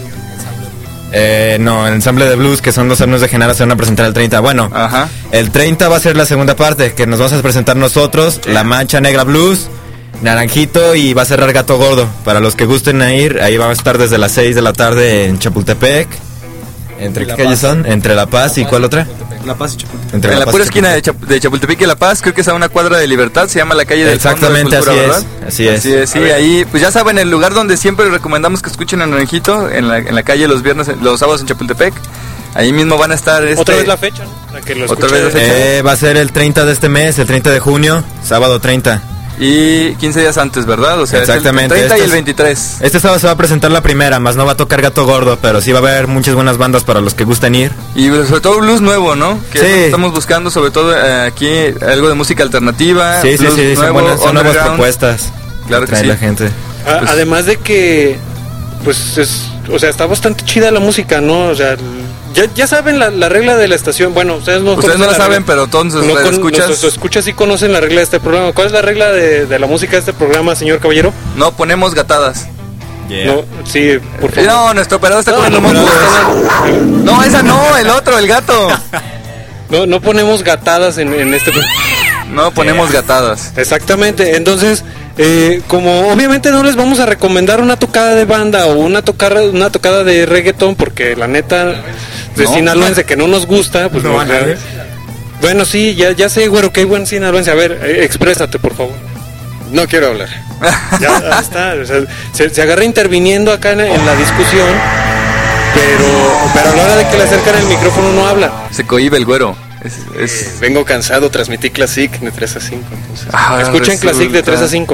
No, el ensamble de blues, que son los alumnos de Genaro, se van a presentar el 30. Bueno, el 30 va a ser la segunda parte, que nos vamos a presentar nosotros, La Mancha Negra Blues, Naranjito, y va a cerrar Gato Gordo. Para los que gusten ir, ahí va a estar desde las 6 de la tarde en Chapultepec. ¿Entre qué calles son? Entre La Paz y ¿cuál otra? La Paz y Chapultepec. En la pura esquina de Chapultepec y La Paz, creo que es a una cuadra de Libertad, se llama la calle del Exactamente, Fondo de Cultura, así es. Sí, ahí, pues ya saben, el lugar donde siempre recomendamos que escuchen a Naranjito, en la calle los viernes, los sábados en Chapultepec. Ahí mismo van a estar... Otra vez la fecha, ¿no? La que lo Otra vez la fecha. Va a ser el 30 de este mes, el 30 de junio, sábado 30. Y 15 días antes, ¿verdad? O sea, exactamente. El 30 y el 23. Este sábado se va a presentar la primera, más no va a tocar Gato Gordo, pero sí va a haber muchas buenas bandas para los que gusten ir. Y sobre todo blues nuevo, ¿no? Que estamos buscando, sobre todo aquí, algo de música alternativa. Sí, nuevo, son nuevas propuestas. Claro que trae sí. la gente. Además de que, pues, está bastante chida la música, ¿no? O sea, ya saben la regla de la estación. Bueno, ustedes no la saben, pero todos nuestros escuchas sí conocen la regla de este programa. ¿Cuál es la regla de la música de este programa, señor caballero? No ponemos gatadas. Yeah. No, sí, por favor. No, nuestro operador está comiendo mocos. No, esa no, el otro, el gato. No ponemos gatadas en este programa. No ponemos gatadas. Exactamente, entonces, como obviamente no les vamos a recomendar una tocada de banda o una tocada de reggaetón, porque la neta de sinaloense que no nos gusta, pues no. Bueno, sí, ya sé, güero, que hay buen sinaloense. A ver, exprésate, por favor. No quiero hablar. Ya está, o sea, se agarra interviniendo acá en la discusión, pero a la hora de que le acercan el micrófono no habla. Se cohíbe el güero. Vengo cansado, transmití Classic de 3 a 5. Entonces. Escuchen Classic de 3 a 5.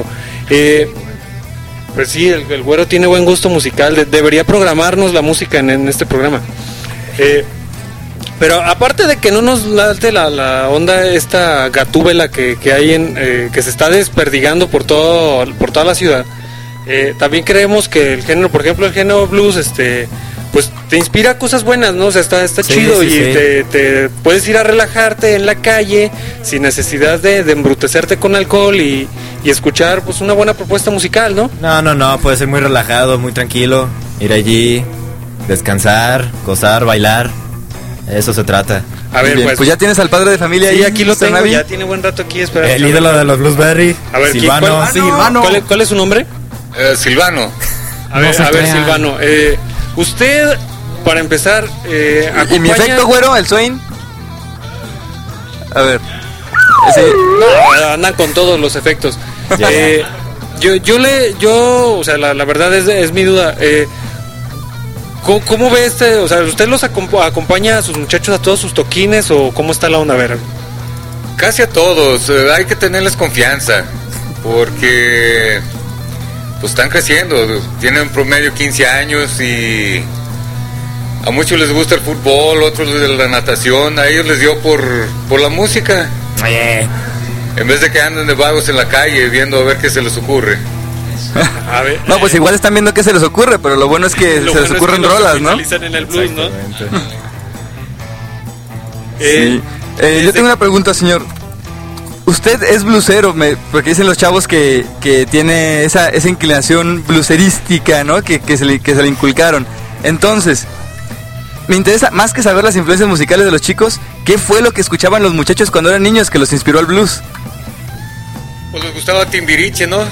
Pues sí, el güero tiene buen gusto musical. Debería programarnos la música en este programa. Pero aparte de que no nos late la onda esta gatúbela que hay que se está desperdigando por toda la ciudad, también creemos que el género, por ejemplo el género blues, pues te inspira cosas buenas, ¿no? O sea, está chido, sí. Te puedes ir a relajarte en la calle sin necesidad de embrutecerte con alcohol y escuchar pues una buena propuesta musical, ¿no? No, puede ser muy relajado, muy tranquilo, ir allí, descansar, gozar, bailar. Eso se trata. A ver, bien, pues ya tienes al padre de familia ahí. Sí, aquí lo tengo, ya tiene buen rato aquí esperando. El ídolo de los Bluesberry. A ver, Silvano. ¿Cuál es su nombre? Silvano. A ver, Silvano. Usted, para empezar, ¿Y mi efecto, güero, el Swain? A ver. Sí. No, andan con todos los efectos. Yo, o sea, la verdad es mi duda. ¿Cómo ve o sea, usted los acompaña a sus muchachos a todos sus toquines o cómo está la onda? A ver. Casi a todos, hay que tenerles confianza, porque pues están creciendo, tienen promedio 15 años y a muchos les gusta el fútbol, otros de la natación, a ellos les dio por la música. En vez de que anden de vagos en la calle viendo a ver qué se les ocurre. A ver, no, pues igual están viendo qué se les ocurre, pero lo bueno es que se les ocurren rolas, ¿no? En el blues, ¿no? Sí. Yo tengo una pregunta, señor. Usted es blusero, porque dicen los chavos que tiene esa inclinación bluserística, ¿no? Que se le inculcaron. Entonces, me interesa más que saber las influencias musicales de los chicos, ¿qué fue lo que escuchaban los muchachos cuando eran niños que los inspiró al blues? Pues les gustaba Timbiriche, ¿no?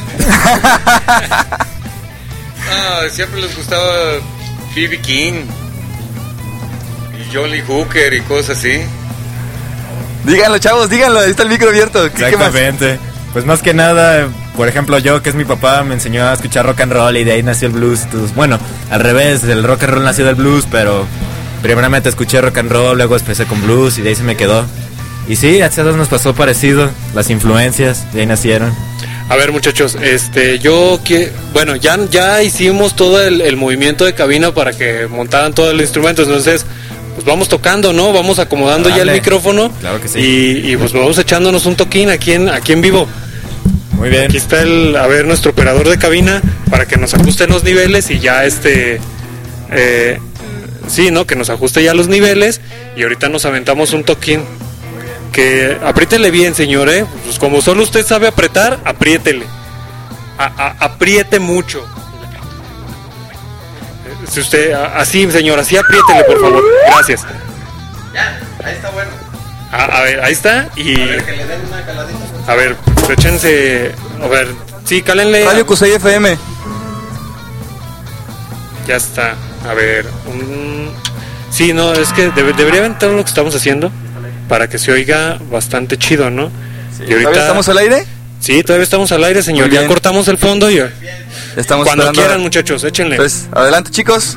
Siempre les gustaba B.B. King y Johnny Hooker y cosas así. Díganlo, chavos, díganlo, ahí está el micro abierto. Exactamente. Pues más que nada, por ejemplo, yo, que es mi papá, me enseñó a escuchar rock and roll y de ahí nació el blues. Entonces, bueno, al revés, el rock and roll nació del blues, pero primeramente escuché rock and roll, luego empecé con blues y de ahí se me quedó. Y sí, a todos nos pasó parecido, las influencias, de ahí nacieron. A ver, muchachos, bueno, ya hicimos todo el movimiento de cabina para que montaran todos los instrumentos, entonces pues vamos tocando, ¿no? Vamos acomodando ya el micrófono. Claro que sí. Y pues vamos echándonos un toquín aquí en vivo. Muy bien. Aquí está nuestro operador de cabina para que nos ajusten los niveles y ya sí, ¿no? Que nos ajuste ya los niveles y ahorita nos aventamos un toquín. Que apriétele bien, señor, pues como solo usted sabe apretar, apriétele. Apriete mucho. Si usted, así, señor, así apriétele, por favor. Gracias. Ya, ahí está bueno. A ver, ahí está. Y a ver, que le den una caladita. A ver, pues échense. A ver, sí, cálenle. Radio Cusey FM. Ya está. A ver. Sí, no, es que debería aventar lo que estamos haciendo para que se oiga bastante chido, ¿no? Sí. Y ahorita, ¿todavía estamos al aire? Sí, todavía estamos al aire, señor. Ya cortamos el fondo y estamos cuando quieran, muchachos, échenle. Pues, adelante, chicos.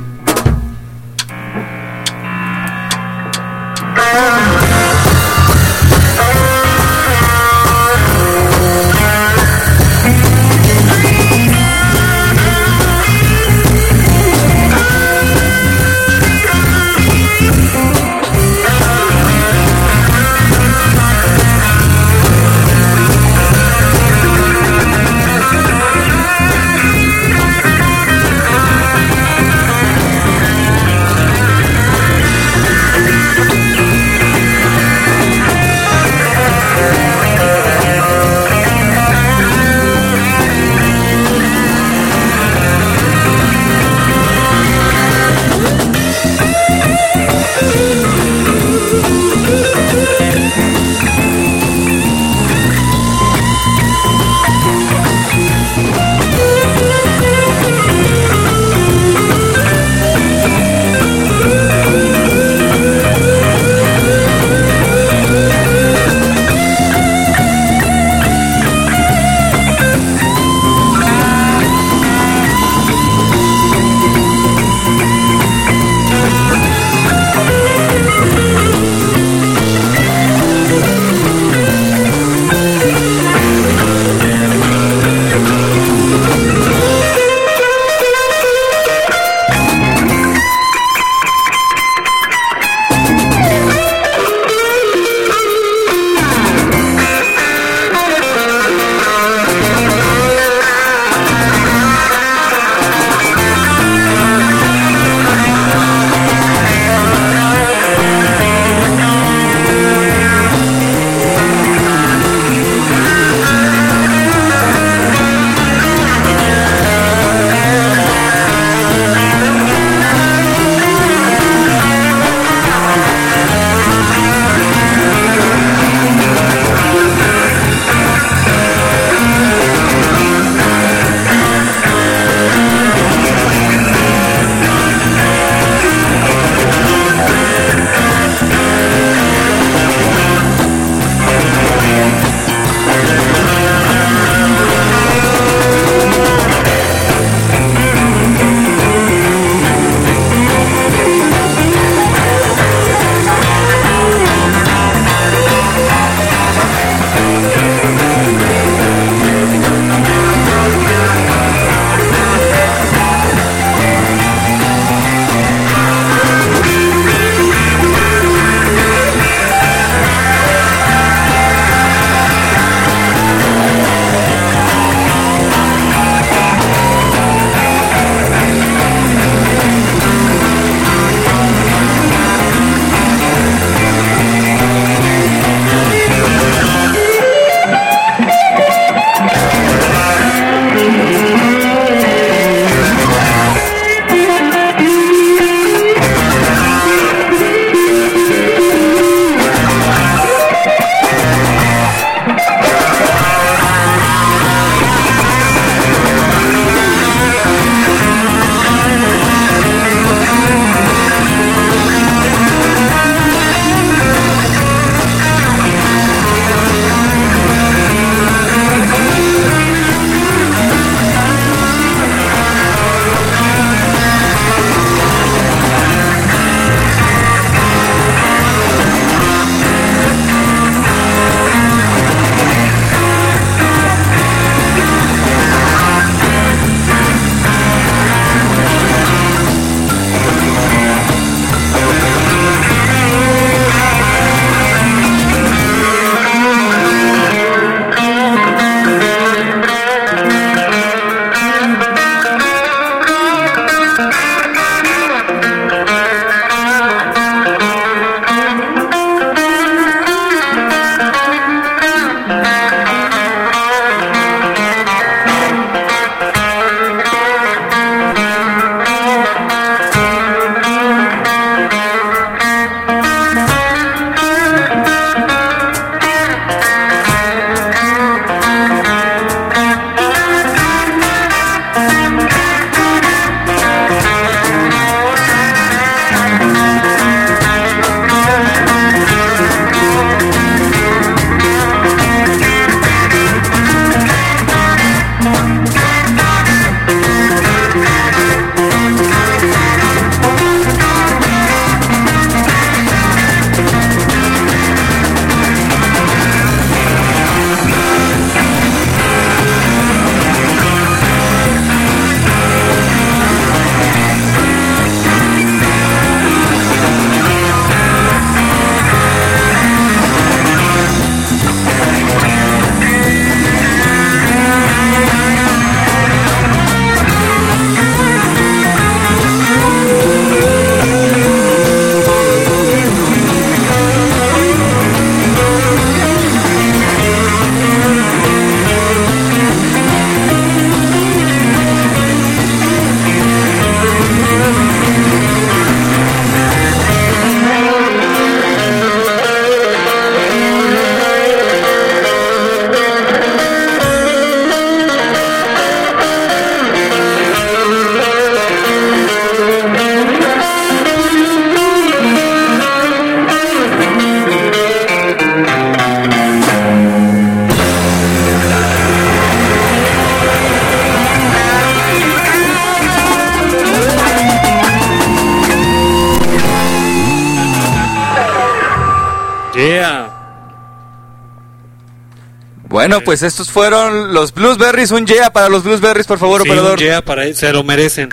Bueno, pues estos fueron los Bluesberries. Un yeah para los Bluesberries, por favor, sí, operador. Un yeah para ellos, se lo merecen.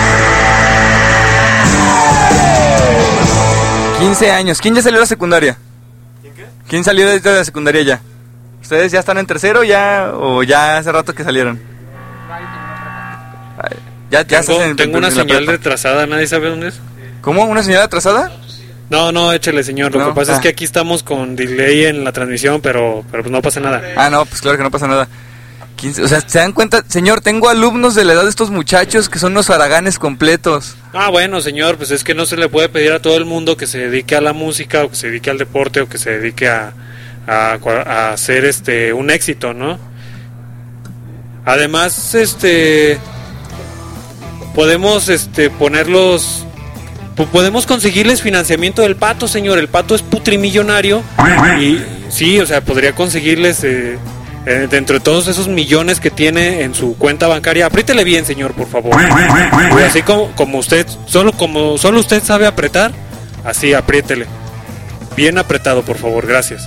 15 años. ¿Quién ya salió de la secundaria? ¿Quién salió de la secundaria ya? ¿Ustedes ya están en tercero ya o ya hace rato que salieron? Tengo una señal retrasada, ¿nadie sabe dónde es? ¿Cómo? ¿Una señal atrasada? No, échale, señor. Lo que pasa es que aquí estamos con delay en la transmisión, pero pues no pasa nada. Ah, no, pues claro que no pasa nada. 15, o sea, ¿se dan cuenta? Señor, tengo alumnos de la edad de estos muchachos que son unos haraganes completos. Ah, bueno, señor, pues es que no se le puede pedir a todo el mundo que se dedique a la música o que se dedique al deporte o que se dedique a hacer un éxito, ¿no? Además, podemos ponerlos, podemos conseguirles financiamiento del Pato, señor. El Pato es putrimillonario y sí, o sea, podría conseguirles dentro de todos esos millones que tiene en su cuenta bancaria. Apriétele bien, señor, por favor. Así como usted, solo usted sabe apretar, así apriétele. Bien apretado, por favor, gracias.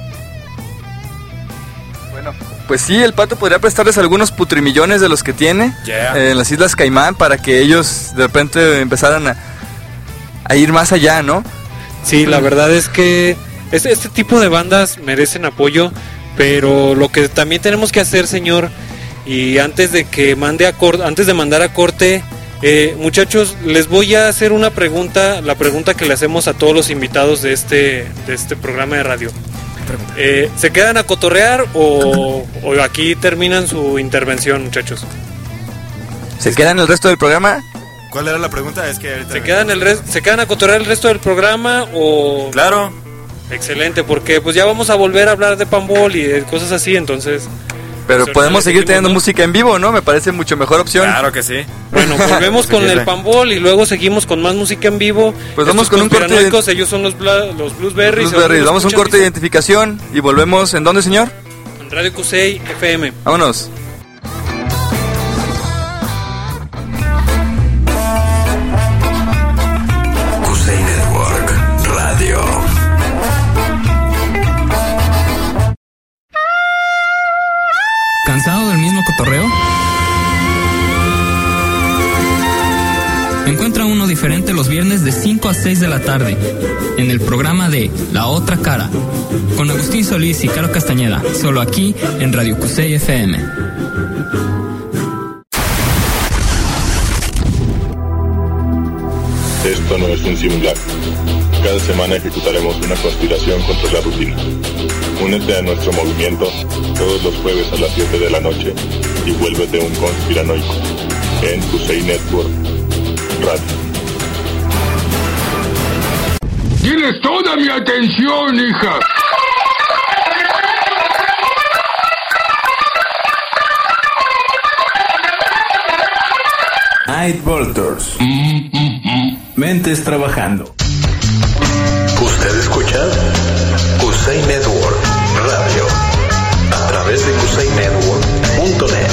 Bueno, pues sí, el Pato podría prestarles algunos putrimillones de los que tiene en las Islas Caimán para que ellos de repente empezaran a ir más allá, ¿no? Sí, la verdad es que este tipo de bandas merecen apoyo. Pero lo que también tenemos que hacer, señor, y antes de mandar a corte, muchachos, les voy a hacer una pregunta, la pregunta que le hacemos a todos los invitados de este programa de radio. ¿Se quedan a cotorrear o aquí terminan su intervención, muchachos? ¿Se quedan el resto del programa? ¿Cuál era la pregunta? Es que ahorita ¿Se quedan a cotorrear el resto del programa o...? Claro. Excelente, porque pues ya vamos a volver a hablar de Pambol y de cosas así, entonces... Pero podemos seguir teniendo música en vivo, ¿no? Me parece mucho mejor opción. Claro que sí. Bueno, volvemos con el Pambol y luego seguimos con más música en vivo. Pues vamos con un corte. Ellos son los Bluesberries. Vamos a un corte de identificación y volvemos. ¿En dónde, señor? En Radio Cusey FM. Vámonos. Cusey Network Radio. ¿Cansado del mismo cotorreo? Encuentra uno diferente los viernes de 5 a 6 de la tarde en el programa de La Otra Cara con Agustín Solís y Caro Castañeda, solo aquí en Radio Cusey FM. Esto no es un simulacro. Cada semana ejecutaremos una conspiración contra la rutina. Únete a nuestro movimiento todos los jueves a las 7 de la noche y vuélvete un conspiranoico en Cusey Network Radio. Tienes toda mi atención, hija. Night Voltors. Mentes trabajando. Usted escucha Cusey Network Radio a través de CuseyNetwork.net.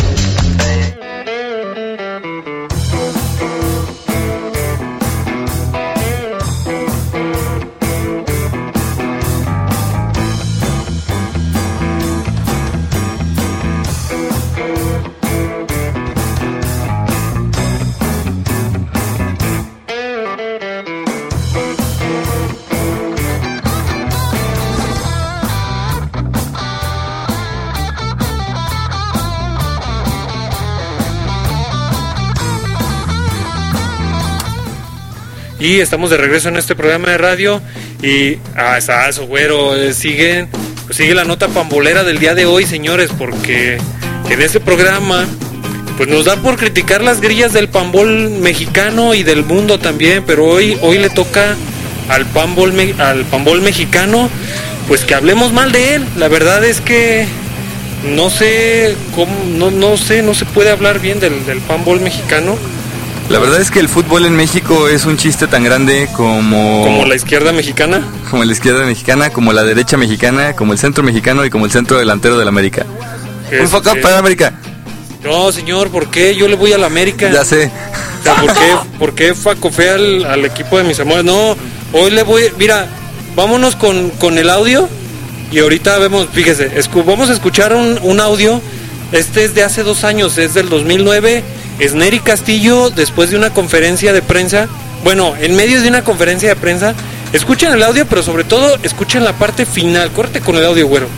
Y estamos de regreso en este programa de radio y está eso, güero, sigue la nota pambolera del día de hoy, señores, porque en este programa pues nos da por criticar las grillas del pambol mexicano y del mundo también, pero hoy le toca al pambol mexicano pues que hablemos mal de él. La verdad es que no sé cómo, no se puede hablar bien del pambol mexicano. La verdad es que el fútbol en México es un chiste tan grande como la izquierda mexicana, como la izquierda mexicana, como la derecha mexicana, como el centro mexicano y como el centro delantero del América. Un foco para América. No, señor, ¿por qué? Yo le voy a la América. Ya sé. O sea, ¿por qué facofea al equipo de mis amores? No, hoy le voy, mira, vámonos con el audio Y ahorita vemos, fíjese, vamos a escuchar un audio. Este es de hace 2 años, es del 2009. Es Nery Castillo después de una conferencia de prensa. Bueno, en medio de una conferencia de prensa. Escuchen el audio, pero sobre todo escuchen la parte final. Corte con el audio, güero.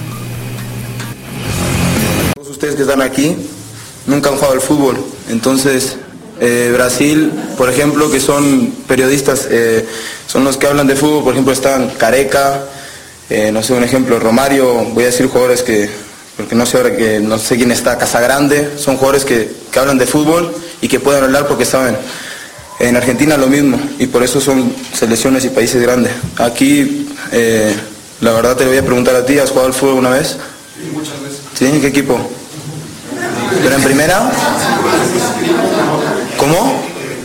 Todos ustedes que están aquí nunca han jugado al fútbol. Entonces, Brasil, por ejemplo, que son periodistas, son los que hablan de fútbol. Por ejemplo, están Careca, no sé, un ejemplo, Romario. Voy a decir jugadores porque no sé ahora que no sé quién está, Casagrande. Son jugadores que hablan de fútbol y que pueden hablar porque saben. En Argentina lo mismo, y por eso son selecciones y países grandes. Aquí, la verdad te lo voy a preguntar a ti, ¿has jugado al fútbol una vez? Sí, muchas veces. ¿Sí? ¿En qué equipo? ¿Pero en primera? ¿Cómo?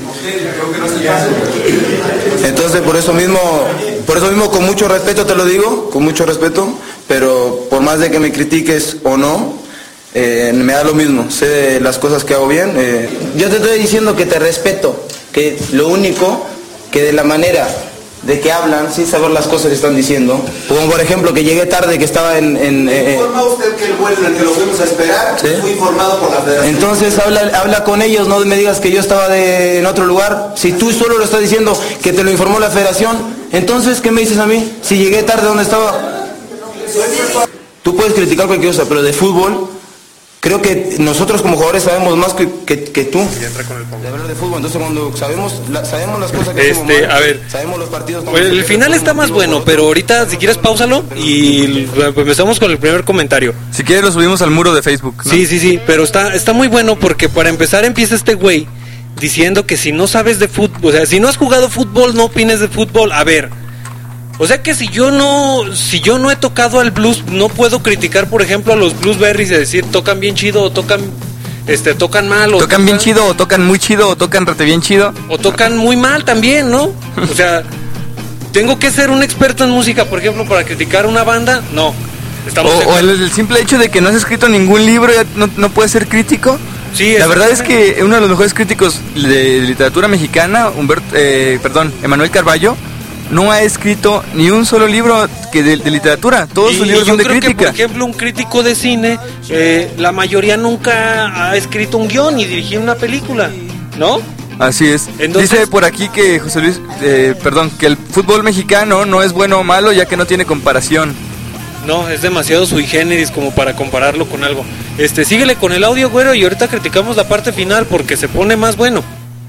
Entonces por eso mismo con mucho respeto te lo digo, con mucho respeto, pero por más de que me critiques o no, me da lo mismo, sé de las cosas que hago bien. Yo te estoy diciendo que te respeto, que lo único que de la manera de que hablan sin saber las cosas que están diciendo, como por ejemplo que llegué tarde, que estaba en ¿Informa usted que el vuelo en el que lo fuimos a esperar fue informado por la federación? Entonces habla con ellos, no me digas que yo estaba en otro lugar. Si tú solo lo estás diciendo que te lo informó la federación, entonces ¿qué me dices a mí? Si llegué tarde, ¿dónde estaba? Tú puedes criticar cualquier cosa, pero de fútbol creo que nosotros como jugadores sabemos más que tú de hablar de fútbol. Entonces cuando sabemos las cosas que hacemos mal, a ver, sabemos los partidos. El final está más bueno, pero ahorita si quieres páusalo y empezamos con el primer comentario. Si quieres lo subimos al muro de Facebook, ¿no? Sí, pero está muy bueno porque para empezar empieza este güey diciendo que si no sabes de fútbol, o sea, si no has jugado fútbol no opines de fútbol. A ver, o sea que si yo no he tocado al blues, no puedo criticar, por ejemplo, a los Bluesberries y decir tocan bien chido o tocan mal, o tocan bien chido o tocan muy chido o tocan rete bien chido o tocan muy mal también, ¿no? O sea, tengo que ser un experto en música, por ejemplo, para criticar una banda. No. O el simple hecho de que no has escrito ningún libro ya no puedes ser crítico. Sí, la verdad es que uno de los mejores críticos de literatura mexicana, Emanuel Carballo, no ha escrito ni un solo libro de literatura. Todos sus libros son de crítica. Que, por ejemplo, un crítico de cine, la mayoría nunca ha escrito un guión ni dirigido una película, ¿no? Así es. Entonces, dice por aquí que José Luis, que el fútbol mexicano no es bueno o malo ya que no tiene comparación. No, es demasiado sui generis como para compararlo con algo. Síguele con el audio, güero, y ahorita criticamos la parte final porque se pone más bueno.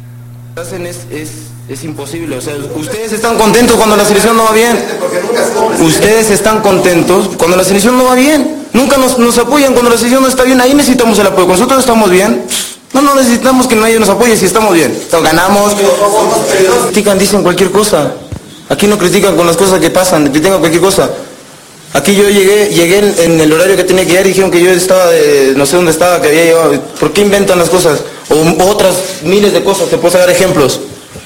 Es imposible, o sea, ustedes están contentos cuando la selección no va bien. Ustedes están contentos cuando la selección no va bien. Nunca nos apoyan cuando la selección no está bien. Ahí necesitamos el apoyo. Cuando nosotros estamos bien, no necesitamos que nadie nos apoye si estamos bien. Entonces, ganamos, critican, dicen cualquier cosa. Aquí no critican con las cosas que pasan, critican cualquier cosa. Aquí yo llegué en el horario que tenía que llegar y dijeron que yo estaba no sé dónde estaba, que había llegado. ¿Por qué inventan las cosas? O otras miles de cosas, te puedo dar ejemplos.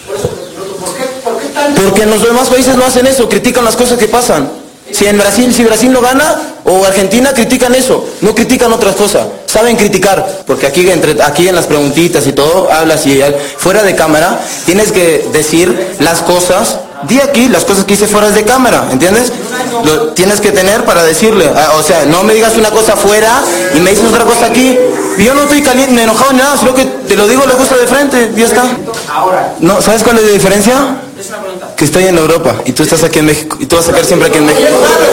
Porque en los demás países no hacen eso, critican las cosas que pasan. Si Brasil no gana, o Argentina, critican eso, no critican otras cosas, saben criticar, porque aquí en las preguntitas y todo, hablas y fuera de cámara, tienes que decir las cosas, di aquí las cosas que hice fuera de cámara, ¿entiendes? Lo tienes que tener para decirle, o sea, no me digas una cosa fuera y me dices otra cosa aquí. Yo no estoy caliente, enojado ni nada, sino que te lo digo, le gusta de frente, ya está. No, ¿sabes cuál es la diferencia? Que estoy en Europa y tú estás aquí en México y tú vas a quedar siempre aquí en México.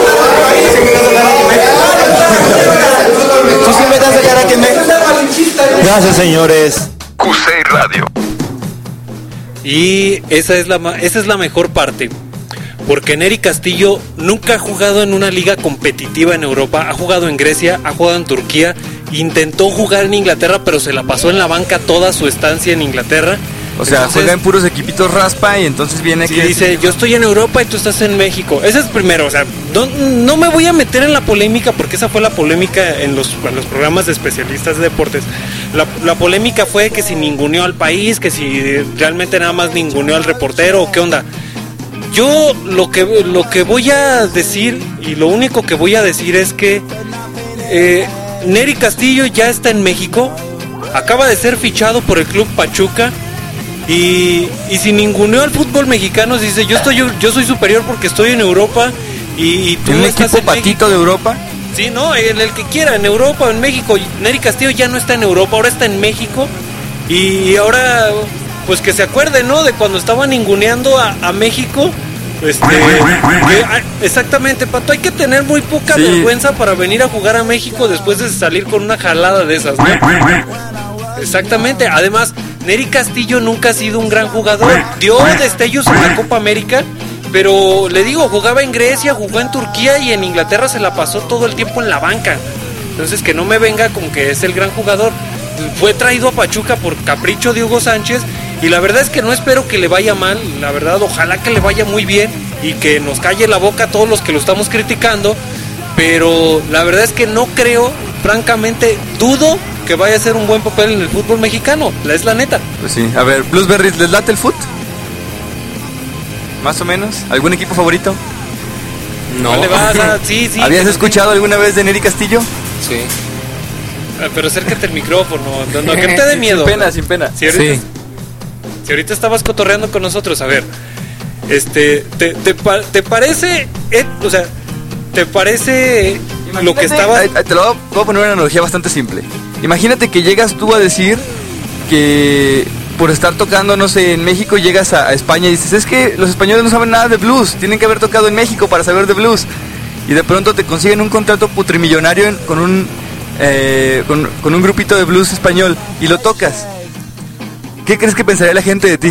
Tú siempre te vas a quedar aquí en México. Gracias, señores. QC Radio. Y esa es la mejor parte. Porque Nery Castillo nunca ha jugado en una liga competitiva en Europa, ha jugado en Grecia, ha jugado en Turquía, intentó jugar en Inglaterra, pero se la pasó en la banca toda su estancia en Inglaterra. O sea, juega en puros equipitos raspa y entonces viene que dice, yo estoy en Europa y tú estás en México. Ese es primero, o sea, no me voy a meter en la polémica porque esa fue la polémica en los programas de especialistas de deportes. La polémica fue que si ninguneó al país, que si realmente nada más ninguneó al reportero o qué onda. Yo lo que voy a decir y lo único que voy a decir es que Nery Castillo ya está en México, acaba de ser fichado por el Club Pachuca y si ninguneó al fútbol mexicano, dice yo soy superior porque estoy en Europa Y tú ¿En un estás equipo en patito México. de Europa? Sí, no, en el que quiera, en Europa, en México. Nery Castillo ya no está en Europa, ahora está en México. Y ahora, pues que se acuerde, ¿no? De cuando estaban ninguneando a México. Exactamente, Pato, hay que tener muy poca vergüenza para venir a jugar a México después de salir con una jalada de esas, ¿no? Exactamente, además, Nery Castillo nunca ha sido un gran jugador. Dio destellos en la Copa América, pero le digo, jugaba en Grecia, jugó en Turquía y en Inglaterra se la pasó todo el tiempo en la banca. Entonces que no me venga con que es el gran jugador. Fue traído a Pachuca por capricho de Hugo Sánchez y la verdad es que no espero que le vaya mal. La verdad, ojalá que le vaya muy bien y que nos calle la boca a todos los que lo estamos criticando, pero la verdad es que no creo, francamente dudo que vaya a hacer un buen papel en el fútbol mexicano, es la neta. Pues sí, a ver, Bluesberries, ¿les late el fut? Más o menos, ¿algún equipo favorito? No le vas a... Sí, ¿Habías escuchado alguna vez de Nery Castillo? Sí. Pero acércate el micrófono, no que no te dé miedo. Sin pena. Si ahorita estabas cotorreando con nosotros, a ver, ¿te parece, o sea, te parece lo que estaba? Te lo voy a poner una analogía bastante simple. Imagínate que llegas tú a decir que por estar tocando, no sé, en México, llegas a España y dices, es que los españoles no saben nada de blues, tienen que haber tocado en México para saber de blues. Y de pronto te consiguen un contrato putrimillonario con un grupito de blues español y lo tocas. ¿Qué crees que pensaría la gente de ti?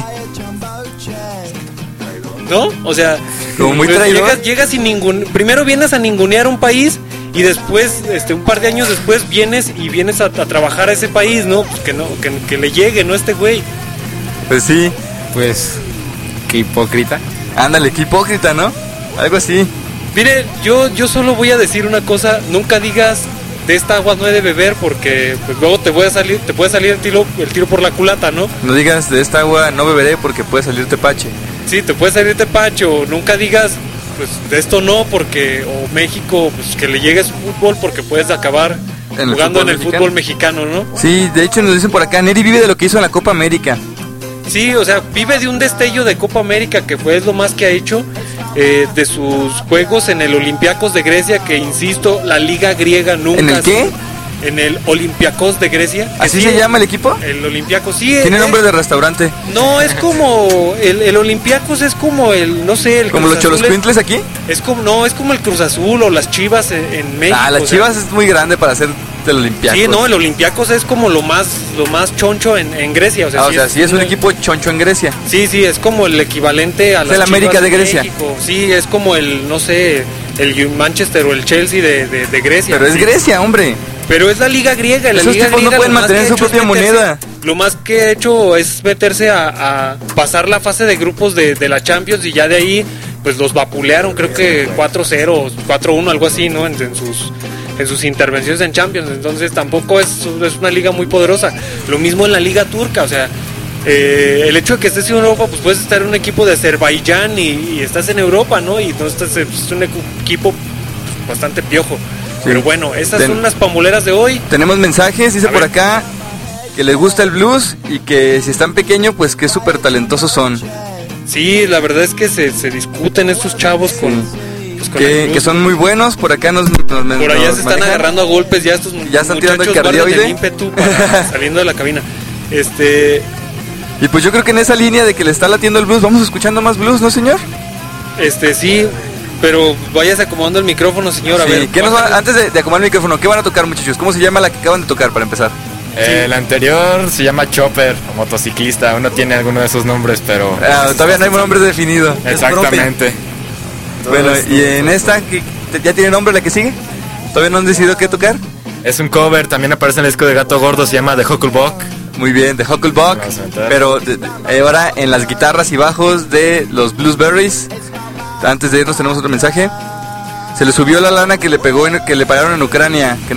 ¿No? O sea, como muy traidor. Llegas sin primero vienes a ningunear un país y después, un par de años después vienes a trabajar a ese país, ¿no? Pues que le llegue, ¿no? Este güey. Pues sí. Pues, qué hipócrita. Ándale, qué hipócrita, ¿no? Algo así. Mire, yo solo voy a decir una cosa, nunca digas de esta agua no he de beber porque pues luego te puede salir el tiro por la culata, ¿no? No digas de esta agua no beberé porque puede salir tepache. Sí, te puede salir tepache, o nunca digas pues de esto no porque, o México, pues que le llegue su fútbol porque puedes acabar jugando en el fútbol mexicano, ¿no? Sí, de hecho nos dicen por acá, Nery vive de lo que hizo en la Copa América. Sí, o sea, vive de un destello de Copa América que fue lo más que ha hecho, de sus juegos en el Olympiacos de Grecia, que insisto, la liga griega nunca... ¿En el qué? En el Olympiacos de Grecia. ¿Así se llama el equipo? El Olympiacos, sí. ¿Tiene nombre de restaurante? No, es como... El Olympiacos es como el... No sé, el ¿como los Choloscuintles aquí? Es como el Cruz Azul o las Chivas en México. Las Chivas es muy grande para ser del Olympiacos. Sí, no, el Olympiacos es como lo más choncho en Grecia. O sea, sí es un equipo choncho en Grecia. Sí, es como el equivalente a las Chivas América de Grecia. México. Sí, es como el, no sé, el Manchester o el Chelsea de Grecia. Pero es Grecia, hombre. Pero es la liga griega. Esos tipos no pueden mantener su propia moneda. Lo más que ha hecho es meterse a pasar la fase de grupos de la Champions y ya de ahí pues los vapulearon, creo que 4-0, 4-1, algo así, ¿no? En sus intervenciones en Champions. Entonces tampoco es una liga muy poderosa. Lo mismo en la liga turca, o sea, el hecho de que estés en Europa, pues puedes estar en un equipo de Azerbaiyán y estás en Europa, ¿no? Y entonces es un equipo bastante piojo. Sí. Pero bueno, esas son las pamuleras de hoy. Tenemos mensajes, dice por acá que les gusta el blues y que si están pequeños, pues que súper talentosos son. Sí, la verdad es que se discuten estos chavos con que son muy buenos. Por acá por allá se están agarrando a golpes ya estos ya están tirando el cardioide, ímpetu saliendo de la cabina. Y pues yo creo que en esa línea de que le está latiendo el blues, vamos escuchando más blues, ¿no, señor? Sí, pero vayas acomodando el micrófono, señor. A ver, antes de acomodar el micrófono, ¿qué van a tocar, muchachos? ¿Cómo se llama la que acaban de tocar para empezar? El anterior se llama Chopper, o motociclista. Uno tiene alguno de esos nombres, pero todavía no hay un nombre definido. Exactamente. Bueno, y en esta, ¿ya tiene nombre la que sigue? ¿Todavía no han decidido qué tocar? Es un cover, también aparece en el disco de Gato Gordo, se llama The Hucklebuck. Muy bien, The Hucklebuck, pero ahora en las guitarras y bajos de los Bluesberries. Antes de irnos tenemos otro mensaje. Se le subió la lana que le pagaron en Ucrania, que no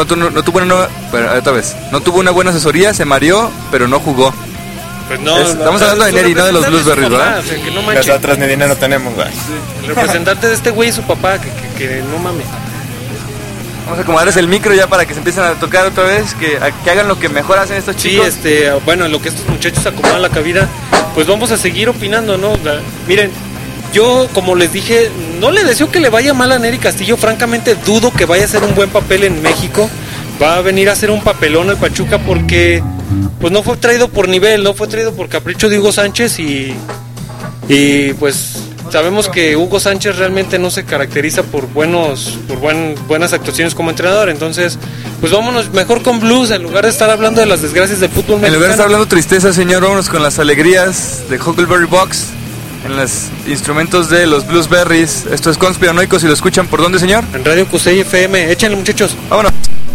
tuvo una buena asesoría, se mareó, pero no jugó. Pues no, estamos hablando de Nery, no de los Bluesberries, ¿verdad? O sea, que no nosotros ni dinero tenemos, güey. El representante de este güey y su papá, que no mames. Vamos a acomodarles el micro ya para que se empiecen a tocar otra vez, que hagan lo que mejor hacen estos chicos. Sí, bueno, en lo que estos muchachos acomodan la cabina, pues vamos a seguir opinando, ¿no? Miren, yo, como les dije, no le deseo que le vaya mal a Nery Castillo. Francamente dudo que vaya a hacer un buen papel en México. Va a venir a hacer un papelón al Pachuca porque pues no fue traído por nivel, no fue traído por capricho de Hugo Sánchez y pues sabemos que Hugo Sánchez realmente no se caracteriza por buenas actuaciones como entrenador. Entonces, pues vámonos mejor con blues en lugar de estar hablando de las desgracias del fútbol mexicano. En lugar de estar hablando tristeza, señor, vámonos con las alegrías de Huckleberry Box en los instrumentos de los Bluesberries. Esto es Conspiranoicos y lo escuchan ¿por dónde, señor? En Radio Cusey FM. Échenle, muchachos. Vámonos.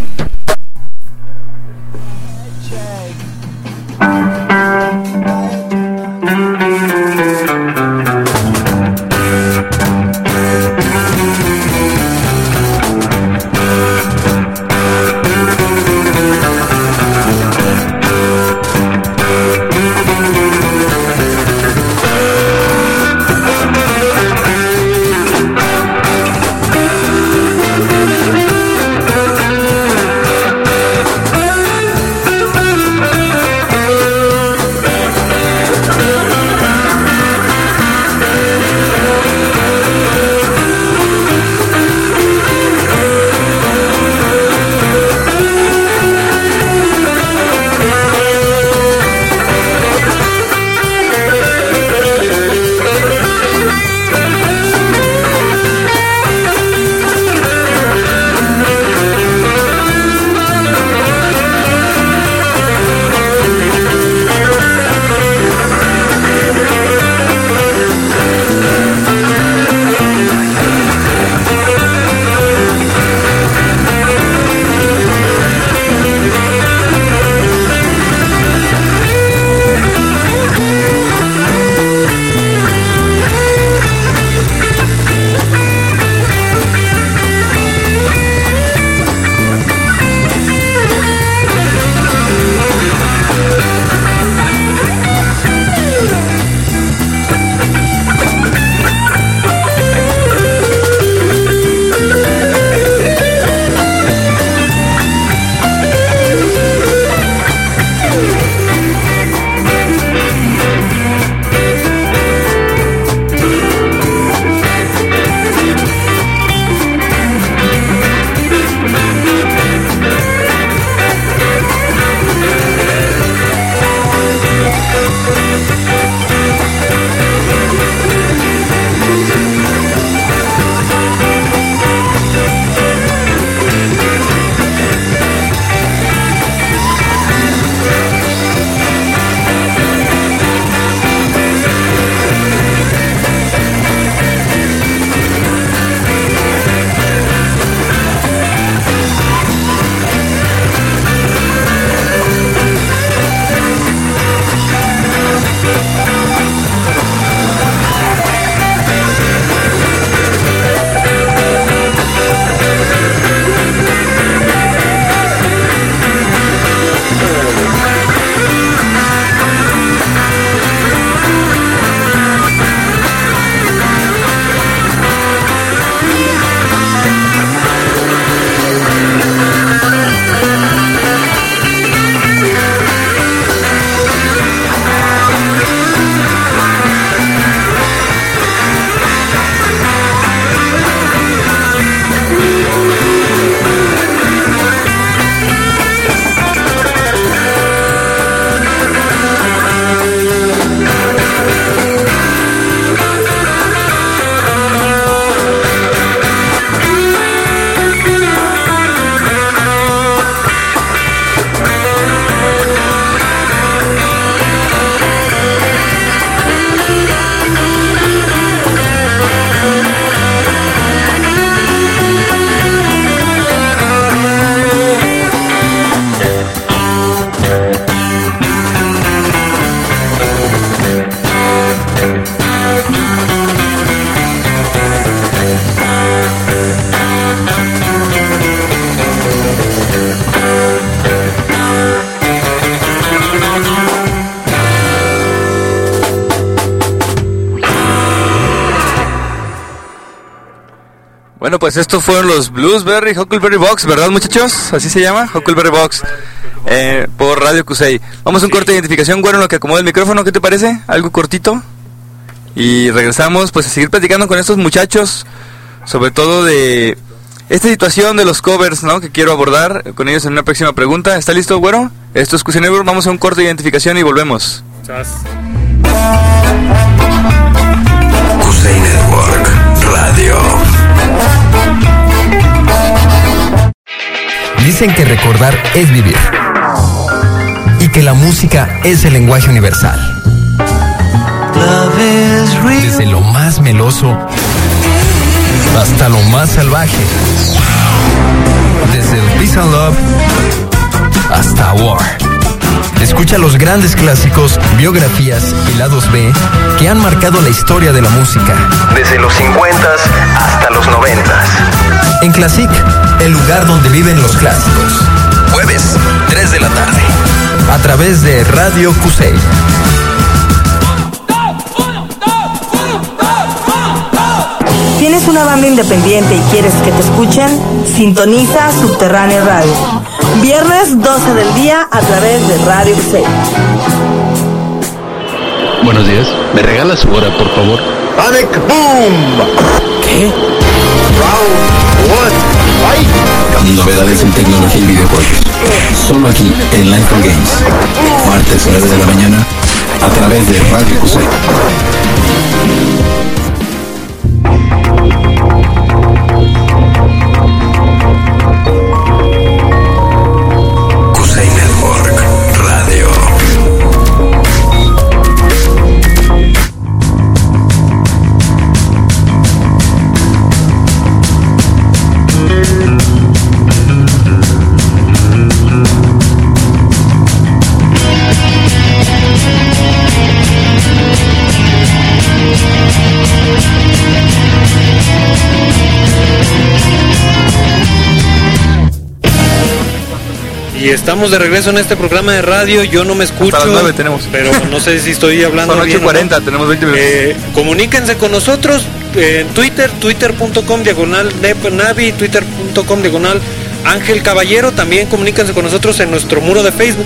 Bueno, pues estos fueron los Bluesberry Huckleberry Box, ¿verdad, muchachos? Así se llama, Huckleberry Box, por Radio Cusey. Vamos a un corte de identificación, bueno, en lo que acomoda el micrófono, ¿qué te parece? ¿Algo cortito? Y regresamos pues a seguir platicando con estos muchachos, sobre todo de esta situación de los covers, ¿no? Que quiero abordar con ellos en una próxima pregunta. ¿Está listo, güero? Esto es QC Network, vamos a un corte de identificación y volvemos. QC Network Radio. Dicen que recordar es vivir y que la música es el lenguaje universal. Desde lo más meloso hasta lo más salvaje. Desde el Peace and Love hasta War. Escucha los grandes clásicos, biografías y lados B que han marcado la historia de la música. Desde los 50s hasta los 90s. En Classic, el lugar donde viven los clásicos. Jueves, 3 de la tarde. A través de Radio QC. ¿Tienes una banda independiente y quieres que te escuchen? Sintoniza Subterráneo Radio. Viernes 12 del día a través de Radio QC. Buenos días. ¿Me regala su hora, por favor? ¡Panic Boom! ¿Qué? Round 1, fight. Novedades en tecnología y videojuegos. Solo aquí en Live for Games. Martes 9 de la mañana a través de Radio QC. Y estamos de regreso en este programa de radio. Yo no me escucho. Hasta las 9 tenemos. Pero no sé si estoy hablando Son 8:40, ¿no? tenemos 20 minutos. Comuníquense con nosotros en Twitter, twitter.com/Navi, twitter.com/Ángel Caballero. También comuníquense con nosotros en nuestro muro de Facebook,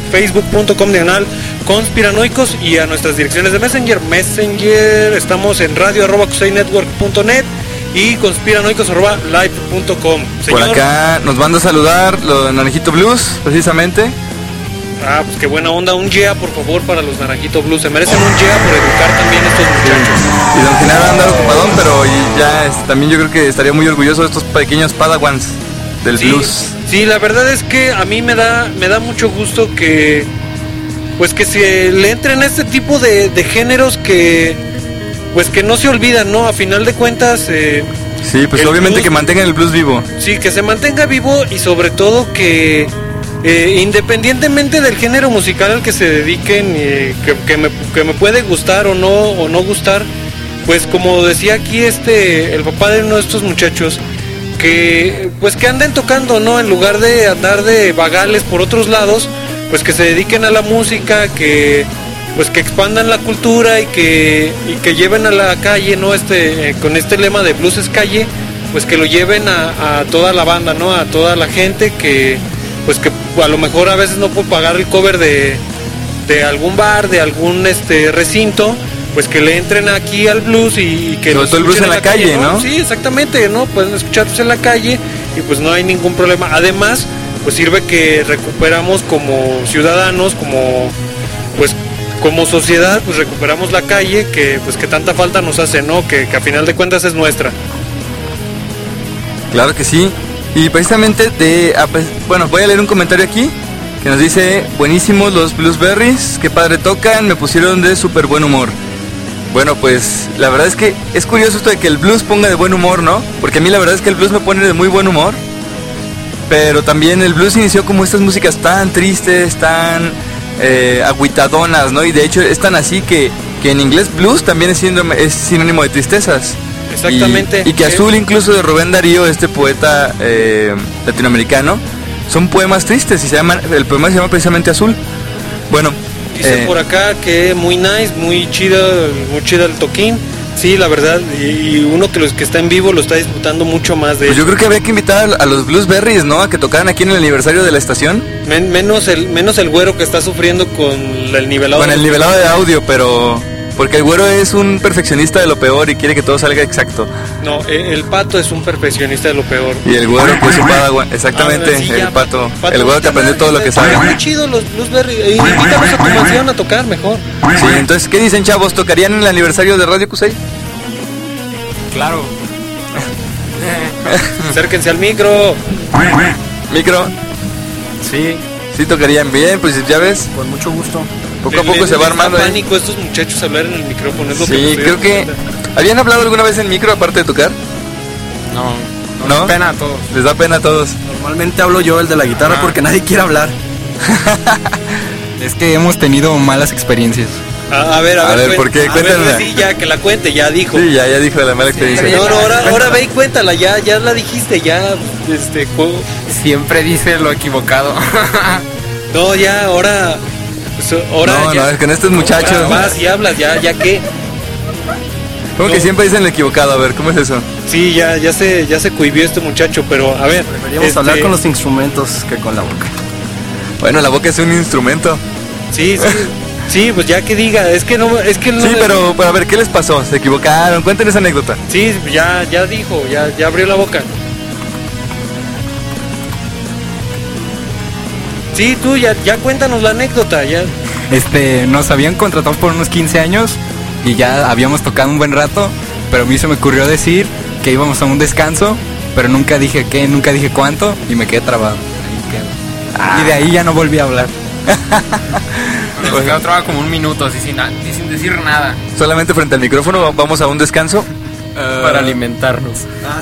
facebook.com/Conspiranoicos, y a nuestras direcciones de Messenger. Estamos en radio@QCNetwork.net y conspiranoicos@live.com. Por acá nos manda a saludar lo de Naranjito Blues, precisamente. Pues qué buena onda. Un yeah, por favor, para los Naranjito Blues. Se merecen un yeah por educar también a estos muchachos. Y don Genaro anda ocupadón, pero ya también yo creo que estaría muy orgulloso de estos pequeños padawans del blues. Sí, la verdad es que a mí me da mucho gusto que pues que se le entren este tipo de géneros que pues que no se olvidan, ¿no? A final de cuentas sí, pues obviamente blues, que mantengan el blues vivo. Sí, que se mantenga vivo, y sobre todo que independientemente del género musical al que se dediquen, que me puede gustar o no gustar, pues como decía aquí el papá de uno de estos muchachos, que pues que anden tocando, ¿no? En lugar de andar de vagales por otros lados, pues que se dediquen a la música, que pues que expandan la cultura y que lleven a la calle, ¿no? Con este lema de Blues es Calle, pues que lo lleven a toda la banda, ¿no? A toda la gente que pues que a lo mejor a veces no puede pagar el cover de algún bar, de algún recinto, pues que le entren aquí al blues y que sobre todo el blues en la calle, ¿no? Sí, exactamente, ¿no? Pueden escucharse en la calle y pues no hay ningún problema. Además, pues sirve que recuperamos como ciudadanos, como sociedad, pues recuperamos la calle que tanta falta nos hace, ¿no? Que a final de cuentas es nuestra. Claro que sí. Y precisamente voy a leer un comentario aquí que nos dice: buenísimos los Bluesberries, qué padre tocan, me pusieron de súper buen humor. Bueno, pues la verdad es que es curioso esto de que el blues ponga de buen humor, ¿no? Porque a mí la verdad es que el blues me pone de muy buen humor. Pero también el blues inició como estas músicas tan tristes, tan agüitadonas, ¿no? Y de hecho es tan así que en inglés blues también es sinónimo de tristezas. Exactamente. Y que Azul, incluso de Rubén Darío, este poeta latinoamericano, son poemas tristes, y el poema se llama precisamente Azul. Bueno, dice por acá que muy nice, muy chida el toquín. Sí, la verdad, y uno que los que está en vivo lo está disfrutando mucho más de pues yo creo que habría que invitar a los Bluesberries, ¿no? A que tocaran aquí en el aniversario de la estación. Menos el güero que está sufriendo con el nivelado. Con el nivelado de audio, pero Porque el güero es un perfeccionista de lo peor y quiere que todo salga exacto. No, el pato es un perfeccionista de lo peor. Y el güero que es un padawan, exactamente, sí, el ya, pato. Pato, El güero que aprendió todo lo que sabe. Muy chido los Bluesberry. Invítanos a tu mansión a tocar mejor. Sí, entonces, ¿qué dicen, chavos? ¿Tocarían en el aniversario de Radio Kusei? Claro. Acérquense al micro. ¿Micro? Sí. Sí tocarían bien, pues ya ves. Con mucho gusto. Poco a poco se va armando. Da pánico estos muchachos hablar en el micrófono. Es lo sí, creo que... ¿Habían hablado alguna vez en micro aparte de tocar? No. ¿No? Da pena a todos. Les da pena a todos. Normalmente hablo yo, el de la guitarra, porque nadie quiere hablar. Es que hemos tenido malas experiencias. A ver, ¿por qué? Cuéntala. Sí, ya, que la cuente, ya dijo. Sí, ya dijo de la mala experiencia. No, ahora ve y cuéntala, ya la dijiste, ya, Siempre dice lo equivocado. No, ya, ahora no, ya, es que en estos muchachos. Vas y hablas, ya qué. ¿Cómo que siempre dicen lo equivocado? A ver, ¿cómo es eso? Sí, ya se cohibió este muchacho, pero a ver. Deberíamos hablar con los instrumentos que con la boca. Bueno, la boca es un instrumento. Sí, pues ya que diga, es que no. Sí, pero a ver, ¿qué les pasó? ¿Se equivocaron? Cuenten esa anécdota. Sí, ya dijo, ya abrió la boca. Sí, tú ya cuéntanos la anécdota, ya. Nos habían contratado por unos 15 años y ya habíamos tocado un buen rato, pero a mí se me ocurrió decir que íbamos a un descanso, pero nunca dije qué, nunca dije cuánto y me quedé trabado. Y de ahí ya no volví a hablar. Pero se quedó trabado como un minuto, así sin decir nada. Solamente frente al micrófono, vamos a un descanso. Para alimentarnos.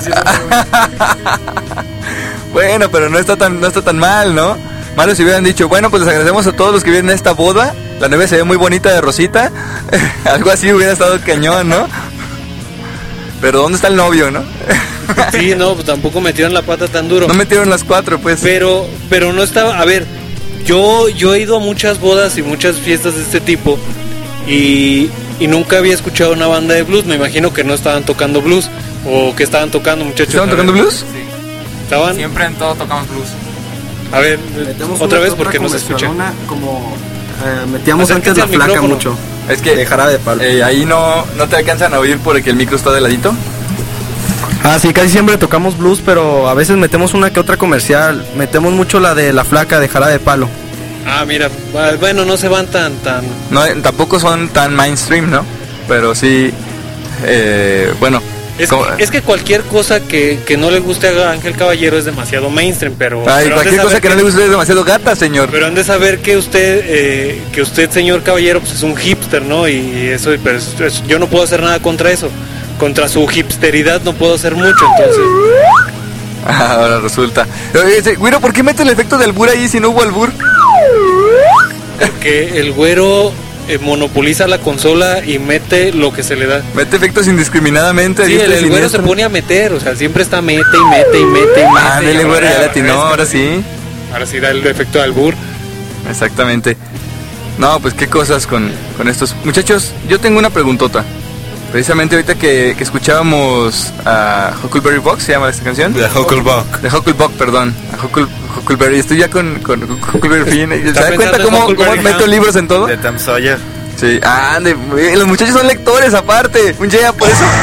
Bueno, pero no está tan mal, ¿no? Malo si hubieran dicho, bueno, pues les agradecemos a todos los que vienen a esta boda. La novia se ve muy bonita de rosita. Algo así hubiera estado cañón, ¿no? Pero ¿dónde está el novio, no? Sí, no, pues tampoco metieron la pata tan duro. No metieron las 4, pues. Pero no estaba, a ver, yo he ido a muchas bodas y muchas fiestas de este tipo y nunca había escuchado una banda de blues. Me imagino que no estaban tocando blues. ¿O que estaban tocando, muchachos? ¿Estaban tocando blues? Sí. ¿Estaban? Siempre en todo tocamos blues. A ver, otra vez porque no se escucha. Metíamos antes la flaca mucho. Es que de Jarabe de Palo. Ahí no te alcanzan a oír porque el micro está de ladito. Sí, casi siempre tocamos blues, pero a veces metemos una que otra comercial. Metemos mucho la de la flaca de Jarabe de Palo. Mira, bueno, no se van tan... No, tampoco son tan mainstream, ¿no? Pero sí, bueno... Es que cualquier cosa que no le guste a Ángel Caballero es demasiado mainstream, pero cualquier cosa que no le guste es demasiado gata, señor. Pero han de saber que usted, señor Caballero, pues es un hipster, ¿no? Y eso, pero yo no puedo hacer nada contra eso. Contra su hipsteridad no puedo hacer mucho, entonces... Ahora resulta. Güero, ¿por qué mete el efecto del albur ahí si no hubo albur? Porque el güero monopoliza la consola y mete lo que se le da. Mete efectos indiscriminadamente. Sí, el güero se pone a meter, o sea, siempre está mete y mete y mete y mete. Dele, güero, ya latinó, ahora sí. Ahora sí da el efecto de albur. Exactamente. No, pues qué cosas con estos. Muchachos, yo tengo una preguntota. Precisamente ahorita que escuchábamos a Huckleberry Box, ¿se llama esta canción? De Hucklebuck. De Hucklebuck, perdón. A Huckleberry. Estoy ya con Huckleberry Finn. ¿Se da cuenta cómo meto libros en todo? De Tom Sawyer. Sí, los muchachos son lectores aparte. Un yeah por eso.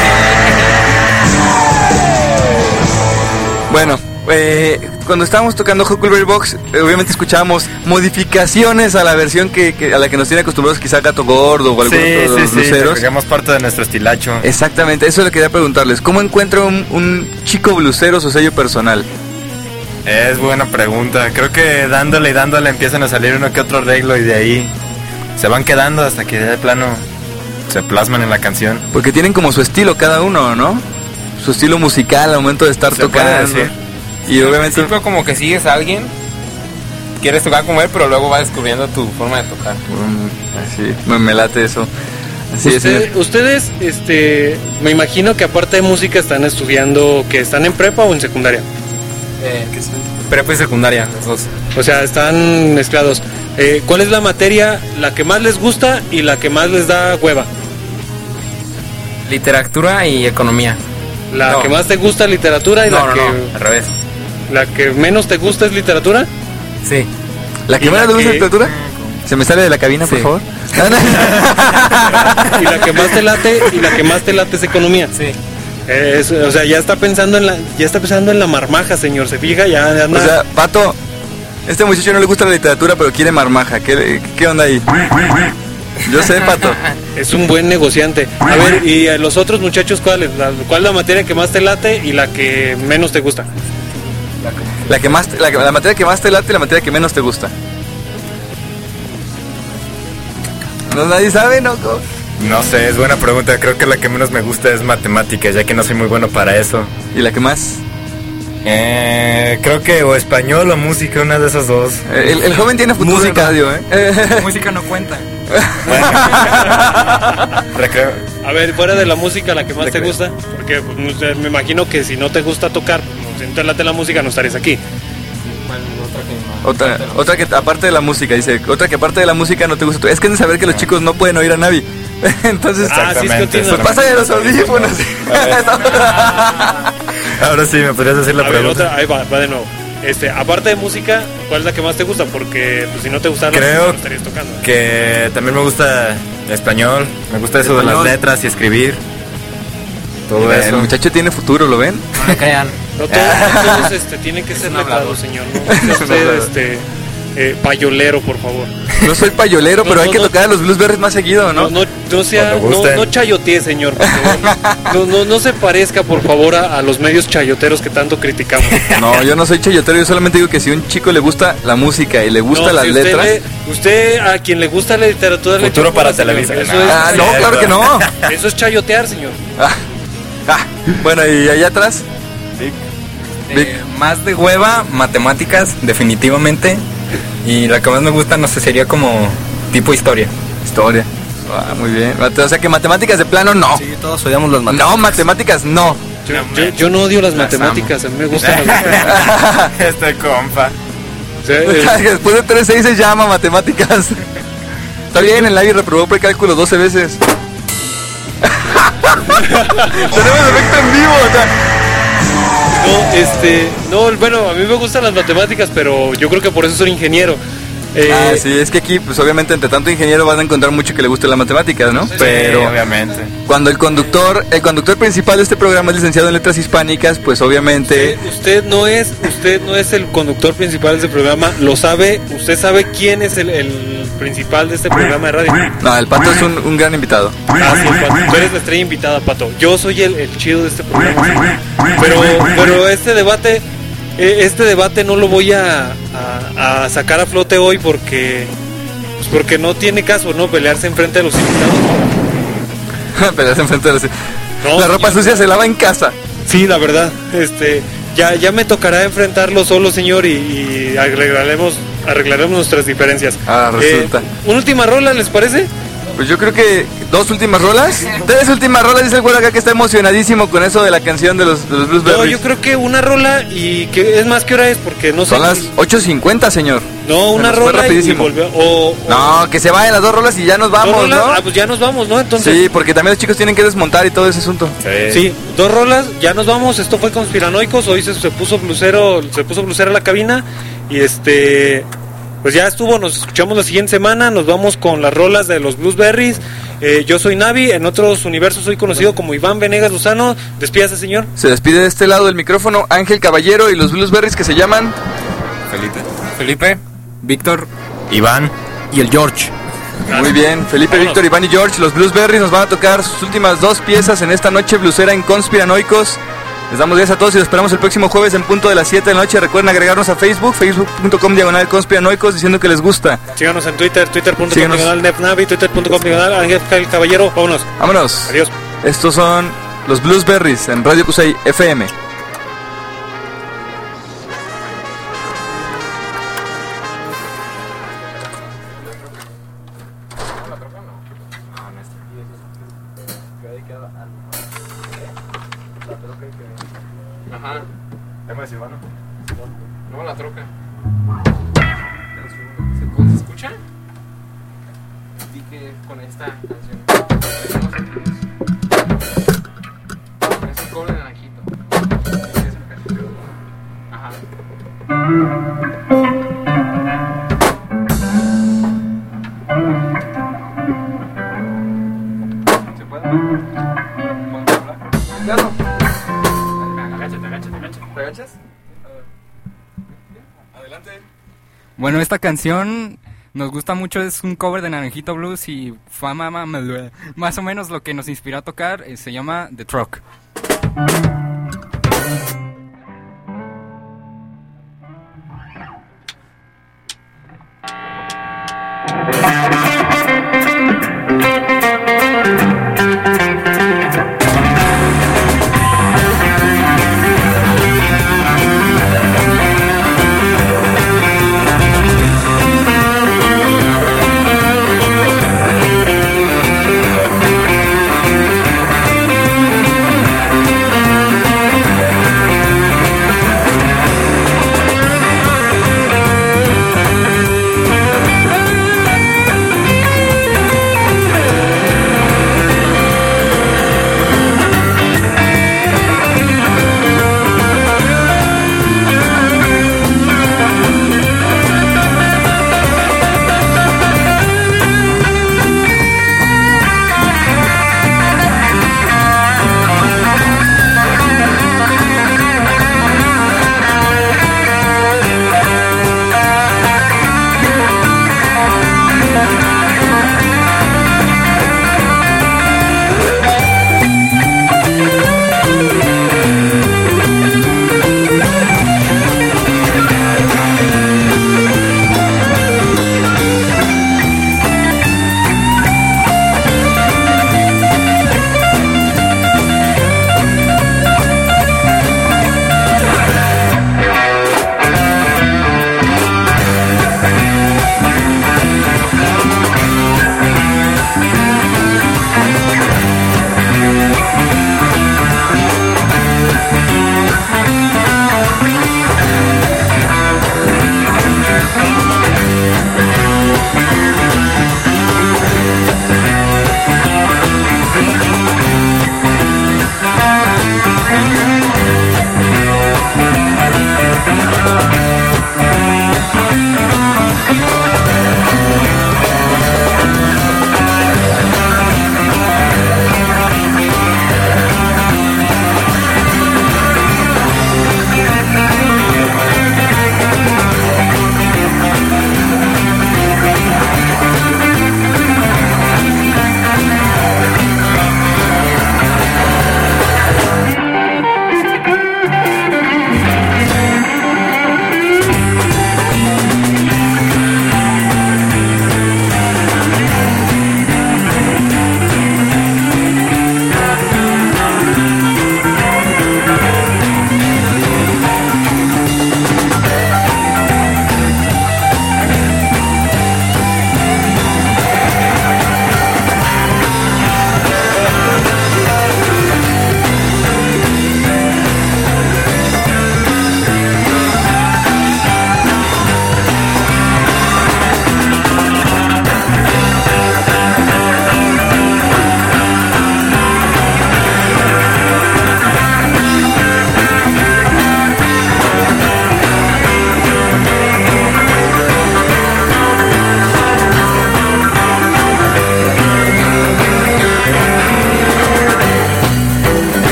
Bueno, cuando estábamos tocando Huckleberry Box, obviamente escuchábamos modificaciones a la versión a la que nos tiene acostumbrados quizá Gato Gordo o algunos de los bluseros. Agregamos parte de nuestro estilacho. Exactamente, eso le quería preguntarles. ¿Cómo encuentra un chico blusero su sello personal? Es buena pregunta. Creo que dándole empiezan a salir uno que otro arreglo y de ahí se van quedando hasta que de plano se plasman en la canción. Porque tienen como su estilo cada uno, ¿no? Su estilo musical al momento de estar tocando. Y obviamente como que sigues a alguien, quieres tocar como él, pero luego vas descubriendo tu forma de tocar. Sí, me late eso. Así ustedes, me imagino que aparte de música están estudiando, que están en prepa o en secundaria. Prepa y secundaria, los dos. O sea, están mezclados. ¿Cuál es la materia, la que más les gusta y la que más les da hueva? Literatura y economía. ¿La que más te gusta es literatura y al revés. ¿La que menos te gusta es literatura? Sí. ¿La que menos te gusta es literatura? ¿Se me sale de la cabina, por favor? Y la que más te late es economía. Sí. O sea, ya está pensando en la marmaja, señor. ¿Se fija? Ya anda. O sea, Pato, este muchacho no le gusta la literatura, pero quiere marmaja. ¿Qué onda ahí? Yo sé, Pato. Es un buen negociante. A ver, y a los otros muchachos, ¿cuál es la materia que más te late y la que menos te gusta? La materia que más te late y la materia que menos te gusta. No, nadie sabe, ¿no? No sé, es buena pregunta. Creo que la que menos me gusta es matemáticas, ya que no soy muy bueno para eso. ¿Y la que más? Creo que o español o música, una de esas dos. El joven tiene futuro en radio, Música no cuenta. Recreo. A ver, fuera de la música, la que más te gusta, porque pues, me imagino que si no te gusta tocar, si no te late la música, no estarías aquí. Otra que aparte de la música, dice, otra que aparte de la música no te gusta. Es que es de saber que los chicos no pueden oír a Navi. Entonces, pues pasa de los audífonos. Ahora sí, me podrías hacer la pregunta. Ver, otra, ahí va de nuevo. Aparte de música, ¿cuál es la que más te gusta? Porque pues, si no te gustara, creo no estarías tocando. Que también me gusta español, me gusta eso de las letras y escribir. Todo eso. El muchacho tiene futuro, ¿lo ven? No le crean. No todos tienen que ser letrados, señor. No sea usted payolero, por favor. No soy payolero, pero hay que tocar a los bluesberries más seguido, ¿no? No chayotee, señor. No se parezca, por favor, a los medios chayoteros que tanto criticamos. No, yo no soy chayotero, yo solamente digo que si a un chico le gusta la música y le gusta las letras... Usted a quien le gusta la literatura... Futuro para Televisa. No, claro que no. Eso es chayotear, señor. Bueno, ¿y allá atrás? Más de hueva, matemáticas, definitivamente. Y la que más me gusta, no sé, sería como tipo historia. Historia. Muy bien. O sea que matemáticas de plano no. Sí, todos odiamos las matemáticas. No, matemáticas no. Yo no odio las matemáticas, a mí me gustan las matemáticas. Este compa. Después de 3 6 se llama matemáticas. Está bien, el Navi reprobó precálculo 12 veces. Tenemos efecto en vivo, o sea. Bueno, a mí me gustan las matemáticas, pero yo creo que por eso soy ingeniero. Sí, es que aquí, pues obviamente, entre tanto ingeniero van a encontrar mucho que le guste las matemáticas, ¿no? Sí, pero obviamente. Cuando el conductor principal de este programa es licenciado en letras hispánicas, pues obviamente... Usted no es el conductor principal de este programa, lo sabe, usted sabe quién es el principal de este programa de radio. No, el Pato es un gran invitado. Sí, el Pato, tú eres la estrella invitada, Pato. Yo soy el chido de este programa. ¿Sí? Pero este debate no lo voy a sacar a flote hoy porque no tiene caso, ¿no? Pelearse enfrente de los invitados. Pelearse enfrente de los... No, la ropa sucia se lava en casa. Sí, la verdad. Ya me tocará enfrentarlo solo, señor, y arreglaremos nuestras diferencias. Resulta. ¿Una última rola, les parece? Pues yo creo que 2 últimas rolas. 3 últimas rolas, dice el güero acá que está emocionadísimo con eso de la canción de los Bluesberries. No, yo creo que una rola y que es más, ¿qué hora es? Porque no sé. Son las 8:50, señor. No, una rola y volver. No, que se vayan las 2 rolas y ya nos vamos, ¿no? Pues ya nos vamos, ¿no? Entonces. Sí, porque también los chicos tienen que desmontar y todo ese asunto. Sí, 2 rolas, ya nos vamos. Esto fue Conspiranoicos. Hoy se puso blusera la cabina y pues ya estuvo, nos escuchamos la siguiente semana, nos vamos con las rolas de los Bluesberries. Yo soy Navi, en otros universos soy conocido como Iván Venegas Lozano. Despídase, señor. Se despide de este lado del micrófono Ángel Caballero y los Bluesberries que se llaman Felipe, Víctor, Iván y el George. Muy bien, Felipe, vámonos. Víctor, Iván y George, los Bluesberries nos van a tocar sus últimas 2 piezas en esta noche blusera en Conspiranoicos. Les damos gracias a todos y los esperamos el próximo jueves en punto de las 7 de la noche. Recuerden agregarnos a Facebook, facebook.com/conspiranoicos, diciendo que les gusta. Síganos en Twitter, twitter.com/nefnavi, twitter.com/Ángel Caballero. Vámonos. Adiós. Estos son los Bluesberries en Radio Cusey FM. Ajá. ¿Déjame decir, mano? No, la troca. ¿Se escucha? Así que con esta canción. Es un cobre de naranjito. Ajá. Bueno, esta canción nos gusta mucho, es un cover de Naranjito Blues y fue más o menos lo que nos inspiró a tocar, se llama The Truck.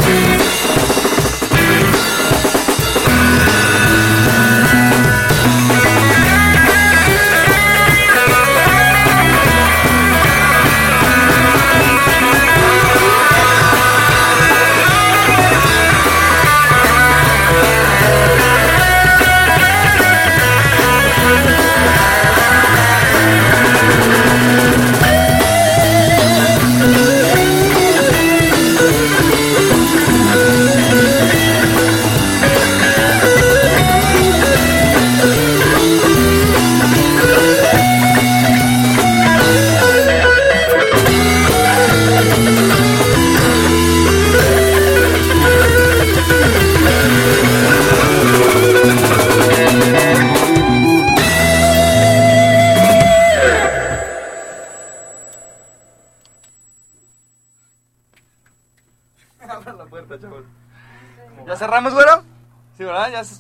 ¿Ya cerramos, güero? Sí, ¿verdad? Ya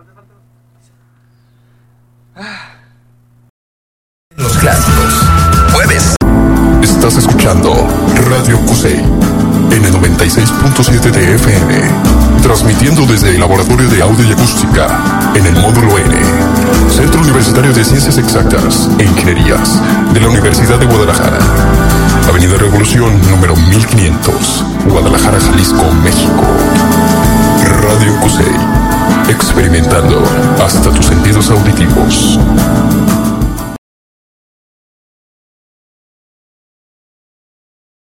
Los clásicos. Jueves. Estás escuchando Radio Cusey en el 96.7 de FM, transmitiendo desde el Laboratorio de Audio y Acústica en el módulo N, Centro Universitario de Ciencias Exactas e Ingenierías de la Universidad de Guadalajara, Avenida Revolución número 1500, Guadalajara, Jalisco, México. Radio Cusey, experimentando hasta tus sentidos auditivos.